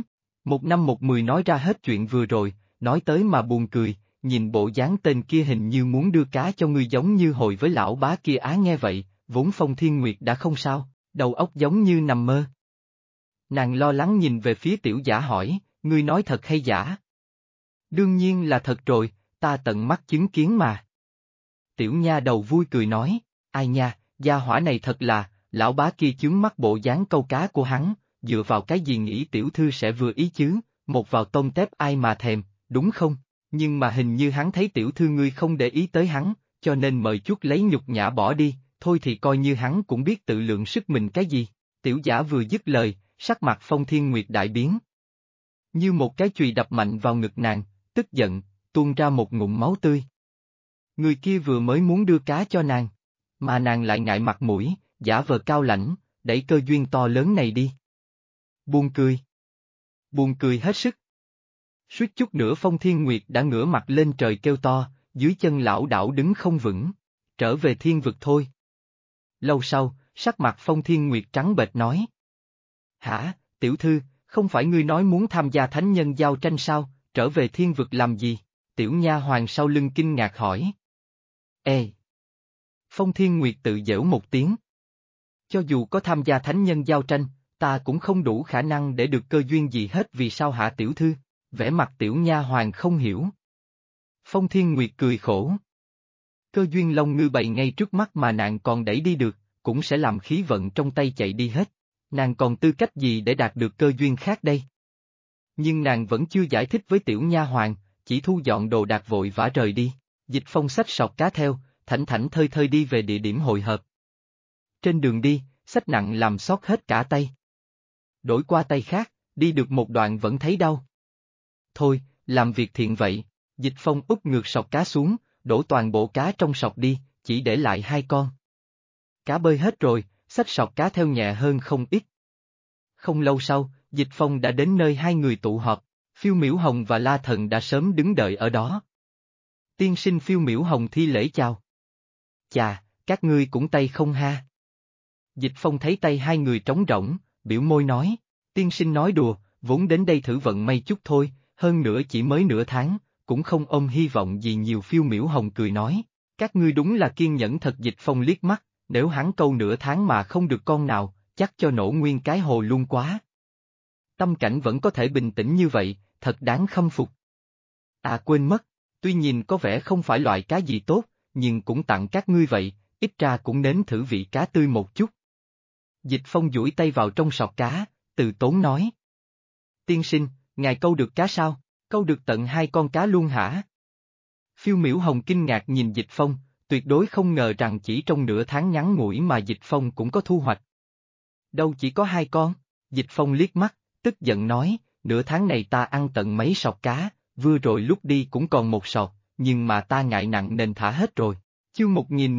Một năm một mười nói ra hết chuyện vừa rồi, nói tới mà buồn cười, nhìn bộ dáng tên kia hình như muốn đưa cá cho ngươi giống như hồi với lão bá kia á. Nghe vậy, vốn Phong Thiên Nguyệt đã không sao, đầu óc giống như nằm mơ. Nàng lo lắng nhìn về phía Tiểu Giả hỏi, ngươi nói thật hay giả? Đương nhiên là thật rồi, ta tận mắt chứng kiến mà. Tiểu nha đầu vui cười nói, ai nha, gia hỏa này thật là, lão bá kia chướng mắt bộ dáng câu cá của hắn, dựa vào cái gì nghĩ tiểu thư sẽ vừa ý chứ, một vào tôm tép ai mà thèm, đúng không? Nhưng mà hình như hắn thấy tiểu thư ngươi không để ý tới hắn, cho nên mời chút lấy nhục nhã bỏ đi, thôi thì coi như hắn cũng biết tự lượng sức mình cái gì. Tiểu Giả vừa dứt lời, sắc mặt Phong Thiên Nguyệt đại biến. Như một cái chùy đập mạnh vào ngực nàng, tức giận, tuôn ra một ngụm máu tươi. Người kia vừa mới muốn đưa cá cho nàng, mà nàng lại ngại mặt mũi, giả vờ cao lãnh, đẩy cơ duyên to lớn này đi. Buồn cười. Buồn cười hết sức. Suýt chút nữa Phong Thiên Nguyệt đã ngửa mặt lên trời kêu to, dưới chân lão đảo đứng không vững. Trở về thiên vực thôi. Lâu sau, sắc mặt Phong Thiên Nguyệt trắng bệch nói. Hả, tiểu thư, không phải ngươi nói muốn tham gia thánh nhân giao tranh sao, trở về thiên vực làm gì? Tiểu nha hoàng sau lưng kinh ngạc hỏi. Ê! Phong Thiên Nguyệt tự giễu một tiếng. Cho dù có tham gia thánh nhân giao tranh, ta cũng không đủ khả năng để được cơ duyên gì hết. Vì sao hả tiểu thư? Vẻ mặt tiểu nha hoàng không hiểu. Phong Thiên Nguyệt cười khổ. Cơ duyên long ngư bày ngay trước mắt mà nàng còn đẩy đi được, cũng sẽ làm khí vận trong tay chạy đi hết. Nàng còn tư cách gì để đạt được cơ duyên khác đây? Nhưng nàng vẫn chưa giải thích với tiểu nha hoàng, chỉ thu dọn đồ đạc vội vã rời đi. Dịch Phong xách sọt cá theo, thảnh thảnh thơi thơi đi về địa điểm hội hợp. Trên đường đi, xách nặng làm xót hết cả tay. Đổi qua tay khác, đi được một đoạn vẫn thấy đau. Thôi, làm việc thiện vậy. Dịch Phong úp ngược sọt cá xuống, đổ toàn bộ cá trong sọt đi, chỉ để lại 2 con. Cá bơi hết rồi, xách sọt cá theo nhẹ hơn không ít. Không lâu sau, Dịch Phong đã đến nơi hai người tụ họp, Phiêu Miểu Hồng và La Thần đã sớm đứng đợi ở đó. Tiên sinh Phiêu Miểu Hồng thi lễ chào. Chà, các ngươi cũng tay không ha. Dịch Phong thấy tay hai người trống rỗng, biểu môi nói, tiên sinh nói đùa, vốn đến đây thử vận may chút thôi, hơn nữa chỉ mới nửa tháng, cũng không ôm hy vọng gì nhiều. Phiêu Miểu Hồng cười nói, các ngươi đúng là kiên nhẫn thật. Dịch Phong liếc mắt, nếu hắn câu nửa tháng mà không được con nào, chắc cho nổ nguyên cái hồ luôn quá. Tâm cảnh vẫn có thể bình tĩnh như vậy, thật đáng khâm phục. À quên mất, tuy nhìn có vẻ không phải loại cá gì tốt, nhưng cũng tặng các ngươi vậy, ít ra cũng nếm thử vị cá tươi một chút. Dịch Phong duỗi tay vào trong sọt cá, từ tốn nói. Tiên sinh, ngài câu được cá sao? Câu được tận 2 con cá luôn hả? Phiêu Miểu Hồng kinh ngạc nhìn Dịch Phong, tuyệt đối không ngờ rằng chỉ trong nửa tháng ngắn ngủi mà Dịch Phong cũng có thu hoạch. Đâu chỉ có 2 con, Dịch Phong liếc mắt, tức giận nói, nửa tháng này ta ăn tận mấy sọt cá, vừa rồi lúc đi cũng còn 1 sọt, nhưng mà ta ngại nặng nên thả hết rồi. Chương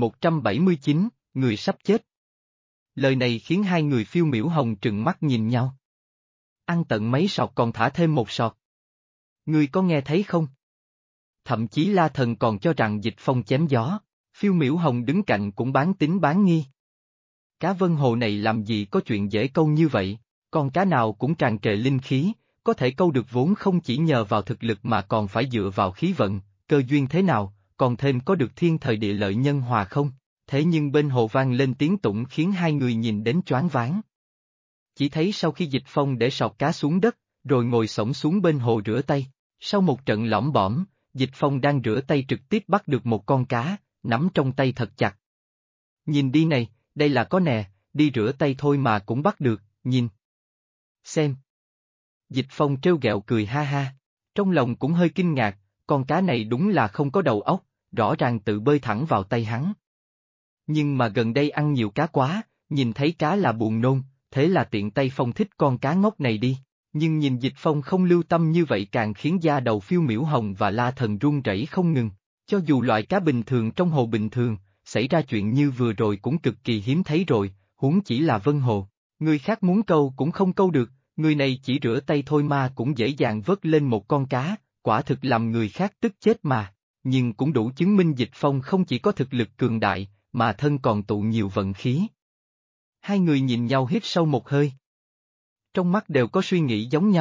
1179, người sắp chết. Lời này khiến hai người Phiêu Miểu Hồng trừng mắt nhìn nhau. Ăn tận mấy sọt còn thả thêm 1 sọt. Ngươi có nghe thấy không? Thậm chí La Thần còn cho rằng Dịch Phong chém gió, Phiêu Miểu Hồng đứng cạnh cũng bán tín bán nghi. Cá vân hồ này làm gì có chuyện dễ câu như vậy, con cá nào cũng tràn trề linh khí, có thể câu được vốn không chỉ nhờ vào thực lực mà còn phải dựa vào khí vận, cơ duyên thế nào, còn thêm có được thiên thời địa lợi nhân hòa không? Thế nhưng bên hồ vang lên tiếng tụng khiến hai người nhìn đến choáng váng. Chỉ thấy sau khi Dịch Phong để sọt cá xuống đất, rồi ngồi xổm xuống bên hồ rửa tay, sau một trận lõm bõm, Dịch Phong đang rửa tay trực tiếp bắt được một con cá, nắm trong tay thật chặt. Nhìn đi này, đây là có nè, đi rửa tay thôi mà cũng bắt được, nhìn. Xem. Dịch Phong trêu ghẹo cười ha ha, trong lòng cũng hơi kinh ngạc, con cá này đúng là không có đầu óc, rõ ràng tự bơi thẳng vào tay hắn. Nhưng mà gần đây ăn nhiều cá quá, nhìn thấy cá là buồn nôn, thế là tiện tay Phong thích con cá ngốc này đi. Nhưng nhìn Dịch Phong không lưu tâm như vậy càng khiến da đầu Phiêu Miểu Hồng và La Thần run rẩy không ngừng. Cho dù loại cá bình thường trong hồ bình thường, xảy ra chuyện như vừa rồi cũng cực kỳ hiếm thấy rồi, huống chỉ là vân hồ. Người khác muốn câu cũng không câu được, người này chỉ rửa tay thôi mà cũng dễ dàng vớt lên một con cá, quả thực làm người khác tức chết mà. Nhưng cũng đủ chứng minh Dịch Phong không chỉ có thực lực cường đại, mà thân còn tụ nhiều vận khí. Hai người nhìn nhau hít sâu một hơi. Trong mắt đều có suy nghĩ giống nhau,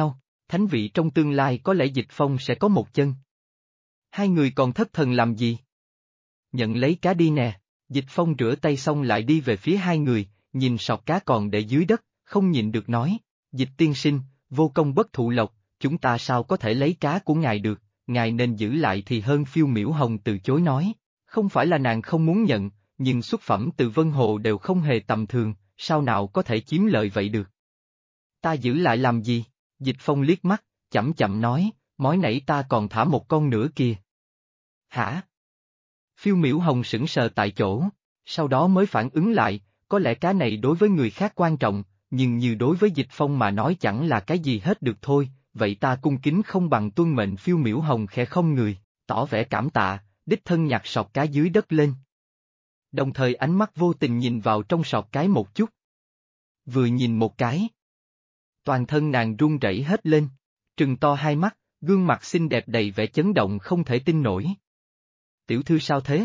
thánh vị trong tương lai có lẽ Dịch Phong sẽ có một chân. Hai người còn thất thần làm gì? Nhận lấy cá đi nè. Dịch Phong rửa tay xong lại đi về phía hai người, nhìn sọt cá còn để dưới đất, không nhịn được nói. Dịch tiên sinh, vô công bất thụ lộc, chúng ta sao có thể lấy cá của ngài được, ngài nên giữ lại thì hơn. Phiêu Miểu Hồng từ chối nói. Không phải là nàng không muốn nhận, nhưng xuất phẩm từ Vân Hồ đều không hề tầm thường, sao nào có thể chiếm lợi vậy được. Ta giữ lại làm gì? Dịch Phong liếc mắt, chậm chậm nói, mới nãy ta còn thả một con nữa kìa. Hả? Phiêu Miểu Hồng sững sờ tại chỗ, sau đó mới phản ứng lại, có lẽ cá này đối với người khác quan trọng, nhưng như đối với Dịch Phong mà nói chẳng là cái gì hết được thôi, vậy ta cung kính không bằng tuân mệnh. Phiêu Miểu Hồng khẽ không người, tỏ vẻ cảm tạ, đích thân nhặt sọt cá dưới đất lên. Đồng thời ánh mắt vô tình nhìn vào trong sọt cái một chút. Vừa nhìn một cái, toàn thân nàng run rẩy hết lên, trừng to hai mắt, gương mặt xinh đẹp đầy vẻ chấn động không thể tin nổi. Tiểu thư sao thế?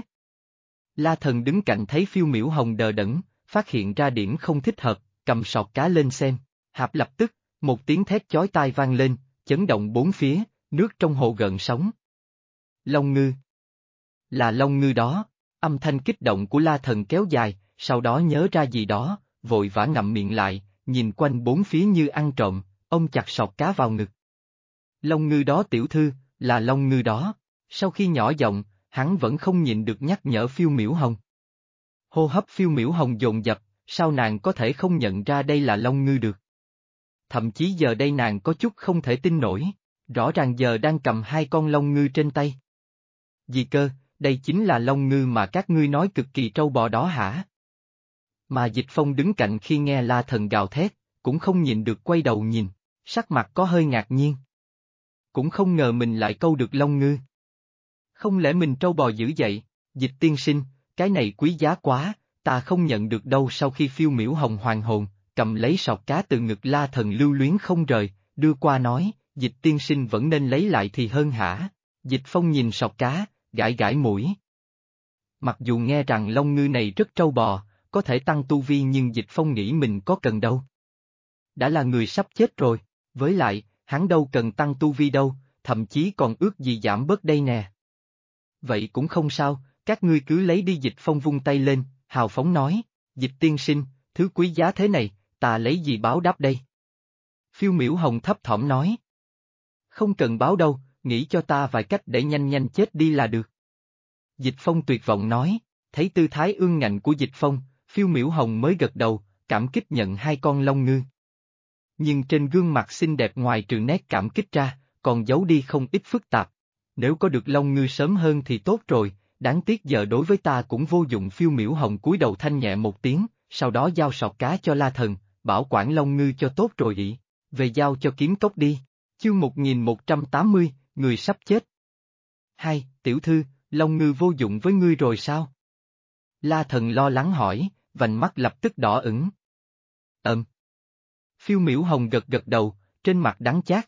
La Thần đứng cạnh thấy Phiêu Miểu Hồng đờ đẫn, phát hiện ra điểm không thích hợp, cầm sọt cá lên xem, hạp lập tức, một tiếng thét chói tai vang lên, chấn động bốn phía, nước trong hồ gợn sóng. Long ngư. Là long ngư đó, âm thanh kích động của La Thần kéo dài, sau đó nhớ ra gì đó, vội vã ngậm miệng lại, nhìn quanh bốn phía như ăn trộm, ông chặt sọt cá vào ngực. Long ngư đó tiểu thư, là long ngư đó. Sau khi nhỏ giọng, hắn vẫn không nhịn được nhắc nhở Phiêu Miểu Hồng. Hô hấp Phiêu Miểu Hồng dồn dập, sao nàng có thể không nhận ra đây là long ngư được? Thậm chí giờ đây nàng có chút không thể tin nổi, rõ ràng giờ đang cầm hai con long ngư trên tay. Gì cơ, đây chính là long ngư mà các ngươi nói cực kỳ trâu bò đó hả? Mà Dịch Phong đứng cạnh khi nghe La Thần gào thét, cũng không nhịn được quay đầu nhìn, sắc mặt có hơi ngạc nhiên. Cũng không ngờ mình lại câu được long ngư. Không lẽ mình trâu bò dữ vậy? Dịch tiên sinh, cái này quý giá quá, ta không nhận được đâu. Sau khi Phiêu Miểu Hồng hoàn hồn, cầm lấy sọt cá từ ngực La Thần lưu luyến không rời, đưa qua nói, Dịch tiên sinh vẫn nên lấy lại thì hơn hả? Dịch Phong nhìn sọt cá, gãi gãi mũi. Mặc dù nghe rằng long ngư này rất trâu bò, có thể tăng tu vi nhưng Dịch Phong nghĩ mình có cần đâu. Đã là người sắp chết rồi, với lại, hắn đâu cần tăng tu vi đâu, thậm chí còn ước gì giảm bớt đây nè. Vậy cũng không sao, các ngươi cứ lấy đi. Dịch Phong vung tay lên, hào phóng nói, Dịch tiên sinh, thứ quý giá thế này, ta lấy gì báo đáp đây? Phiêu Miểu Hồng thấp thỏm nói. Không cần báo đâu, nghĩ cho ta vài cách để nhanh nhanh chết đi là được. Dịch Phong tuyệt vọng nói, thấy tư thái ương ngạnh của Dịch Phong, Phiêu Miểu Hồng mới gật đầu, cảm kích nhận hai con long ngư. Nhưng trên gương mặt xinh đẹp ngoài trừ nét cảm kích ra, còn giấu đi không ít phức tạp. Nếu có được long ngư sớm hơn thì tốt rồi, đáng tiếc giờ đối với ta cũng vô dụng. Phiêu Miểu Hồng cúi đầu than nhẹ một tiếng, sau đó giao sọt cá cho La Thần, bảo quản long ngư cho tốt rồi ị, về giao cho Kiếm Cốc đi. Chương 1180, người sắp chết. Hai, tiểu thư, long ngư vô dụng với ngươi rồi sao? La Thần lo lắng hỏi, vành mắt lập tức đỏ ửng. Phiêu Miểu Hồng gật gật đầu, trên mặt đắng chát.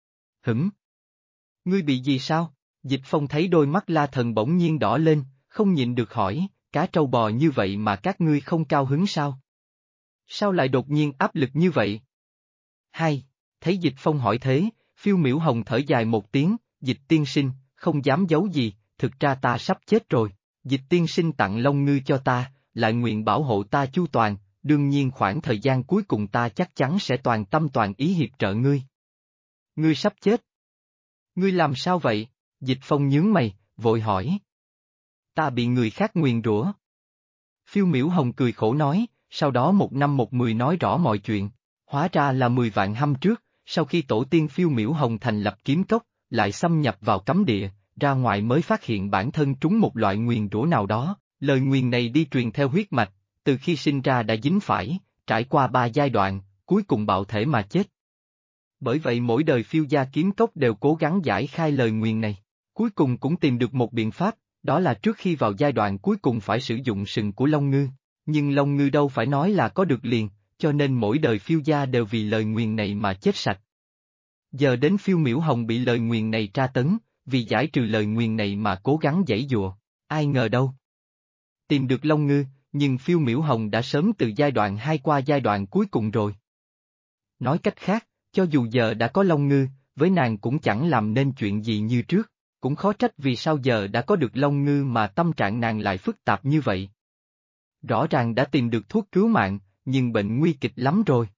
Ngươi bị gì sao? Dịch Phong thấy đôi mắt La Thần bỗng nhiên đỏ lên, không nhịn được hỏi, cá trâu bò như vậy mà các ngươi không cao hứng sao? Sao lại đột nhiên áp lực như vậy? Hai, thấy Dịch Phong hỏi thế, Phiêu Miểu Hồng thở dài một tiếng, Dịch tiên sinh, không dám giấu gì, thực ra ta sắp chết rồi. Dịch tiên sinh tặng long ngư cho ta, lại nguyện bảo hộ ta chu toàn, đương nhiên khoảng thời gian cuối cùng ta chắc chắn sẽ toàn tâm toàn ý hiệp trợ ngươi. Ngươi sắp chết. Ngươi làm sao vậy? Dịch Phong nhướng mày, vội hỏi. Ta bị người khác nguyền rủa. Phiêu Miểu Hồng cười khổ nói, sau đó một năm một mười nói rõ mọi chuyện. Hóa ra là 10 vạn năm trước, sau khi tổ tiên Phiêu Miểu Hồng thành lập Kiếm Cốc, lại xâm nhập vào cấm địa, ra ngoài mới phát hiện bản thân trúng một loại nguyền rủa nào đó, lời nguyền này đi truyền theo huyết mạch, từ khi sinh ra đã dính phải, trải qua 3 giai đoạn, cuối cùng bạo thể mà chết. Bởi vậy mỗi đời Phiêu gia Kiếm Cốc đều cố gắng giải khai lời nguyền này, cuối cùng cũng tìm được một biện pháp, đó là trước khi vào giai đoạn cuối cùng phải sử dụng sừng của long ngư, nhưng long ngư đâu phải nói là có được liền, cho nên mỗi đời Phiêu gia đều vì lời nguyền này mà chết sạch. Giờ đến Phiêu Miểu Hồng bị lời nguyền này tra tấn, vì giải trừ lời nguyền này mà cố gắng giãy giụa, ai ngờ đâu. Tìm được long ngư, nhưng Phiêu Miểu Hồng đã sớm từ giai đoạn 2 qua giai đoạn cuối cùng rồi. Nói cách khác, cho dù giờ đã có long ngư, với nàng cũng chẳng làm nên chuyện gì như trước, cũng khó trách vì sao giờ đã có được Long Ngư mà tâm trạng nàng lại phức tạp như vậy. Rõ ràng đã tìm được thuốc cứu mạng, nhưng bệnh nguy kịch lắm rồi.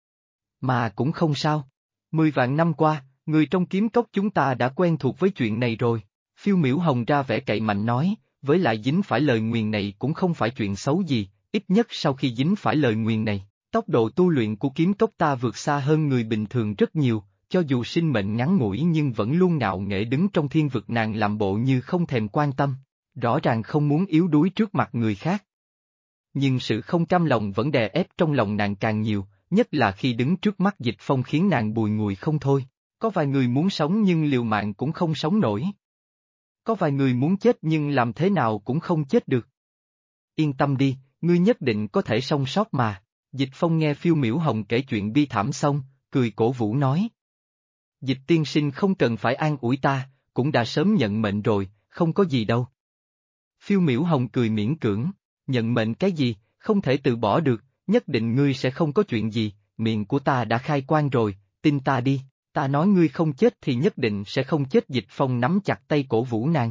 Mà cũng không sao. 10 vạn năm qua, người trong kiếm cốc chúng ta đã quen thuộc với chuyện này rồi. Phiêu Miểu Hồng ra vẻ cậy mạnh nói, với lại dính phải lời nguyền này cũng không phải chuyện xấu gì, ít nhất sau khi dính phải lời nguyền này, tốc độ tu luyện của kiếm cốc ta vượt xa hơn người bình thường rất nhiều, cho dù sinh mệnh ngắn ngủi nhưng vẫn luôn ngạo nghễ đứng trong thiên vực. Nàng làm bộ như không thèm quan tâm, rõ ràng không muốn yếu đuối trước mặt người khác. Nhưng sự không cam lòng vẫn đè ép trong lòng nàng càng nhiều, nhất là khi đứng trước mắt Dịch Phong khiến nàng bùi ngùi không thôi. Có vài người muốn sống nhưng liều mạng cũng không sống nổi. Có vài người muốn chết nhưng làm thế nào cũng không chết được. Yên tâm đi, ngươi nhất định có thể sống sót mà. Dịch Phong nghe Phiêu Miểu Hồng kể chuyện bi thảm xong, cười cổ vũ nói. Dịch tiên sinh không cần phải an ủi ta, cũng đã sớm nhận mệnh rồi, không có gì đâu. Phiêu Miểu Hồng cười miễn cưỡng, nhận mệnh cái gì, không thể từ bỏ được, nhất định ngươi sẽ không có chuyện gì, miệng của ta đã khai quan rồi, tin ta đi, ta nói ngươi không chết thì nhất định sẽ không chết. Dịch Phong nắm chặt tay cổ vũ nàng.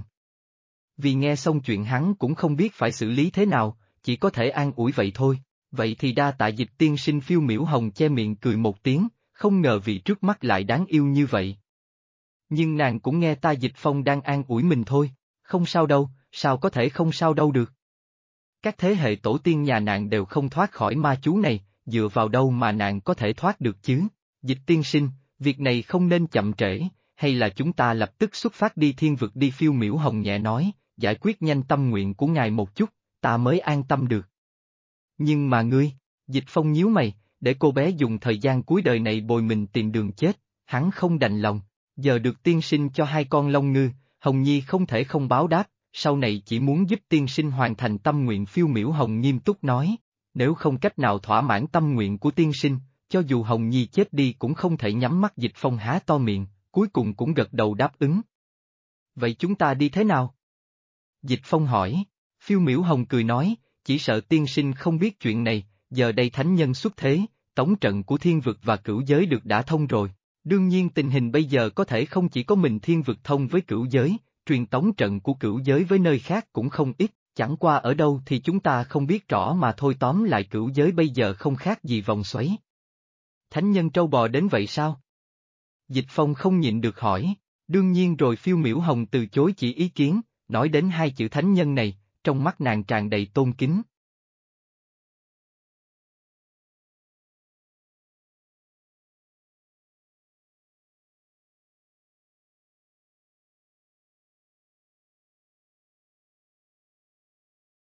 Vì nghe xong chuyện hắn cũng không biết phải xử lý thế nào, chỉ có thể an ủi vậy thôi, vậy thì đa tạ Dịch tiên sinh. Phiêu Miểu Hồng che miệng cười một tiếng, không ngờ vị trước mắt lại đáng yêu như vậy. Nhưng nàng cũng nghe ta Dịch Phong đang an ủi mình thôi, không sao đâu, sao có thể không sao đâu được. Các thế hệ tổ tiên nhà nàng đều không thoát khỏi ma chú này, dựa vào đâu mà nàng có thể thoát được chứ? Dịch tiên sinh, việc này không nên chậm trễ, hay là chúng ta lập tức xuất phát đi thiên vực đi? Phiêu Miểu Hồng nhẹ nói, giải quyết nhanh tâm nguyện của ngài một chút, ta mới an tâm được. Nhưng mà ngươi, Dịch Phong nhíu mày, để cô bé dùng thời gian cuối đời này bồi mình tìm đường chết, hắn không đành lòng, giờ được tiên sinh cho 2 con Long Ngư, Hồng Nhi không thể không báo đáp, sau này chỉ muốn giúp tiên sinh hoàn thành tâm nguyện. Phiêu Miểu Hồng nghiêm túc nói, nếu không cách nào thỏa mãn tâm nguyện của tiên sinh, cho dù Hồng Nhi chết đi cũng không thể nhắm mắt. Dịch Phong há to miệng, cuối cùng cũng gật đầu đáp ứng. Vậy chúng ta đi thế nào? Dịch Phong hỏi. Phiêu Miểu Hồng cười nói, chỉ sợ tiên sinh không biết chuyện này, giờ đây thánh nhân xuất thế, tống trận của thiên vực và cửu giới được đả thông rồi. Đương nhiên tình hình bây giờ có thể không chỉ có mình thiên vực thông với cửu giới, truyền tống trận của cửu giới với nơi khác cũng không ít, chẳng qua ở đâu thì chúng ta không biết rõ mà thôi. Tóm lại cửu giới bây giờ không khác gì vòng xoáy. Thánh nhân trâu bò đến vậy sao? Dịch Phong không nhịn được hỏi, đương nhiên rồi. Phiêu Miểu Hồng từ chối chỉ ý kiến, nói đến 2 chữ thánh nhân này, trong mắt nàng tràn đầy tôn kính.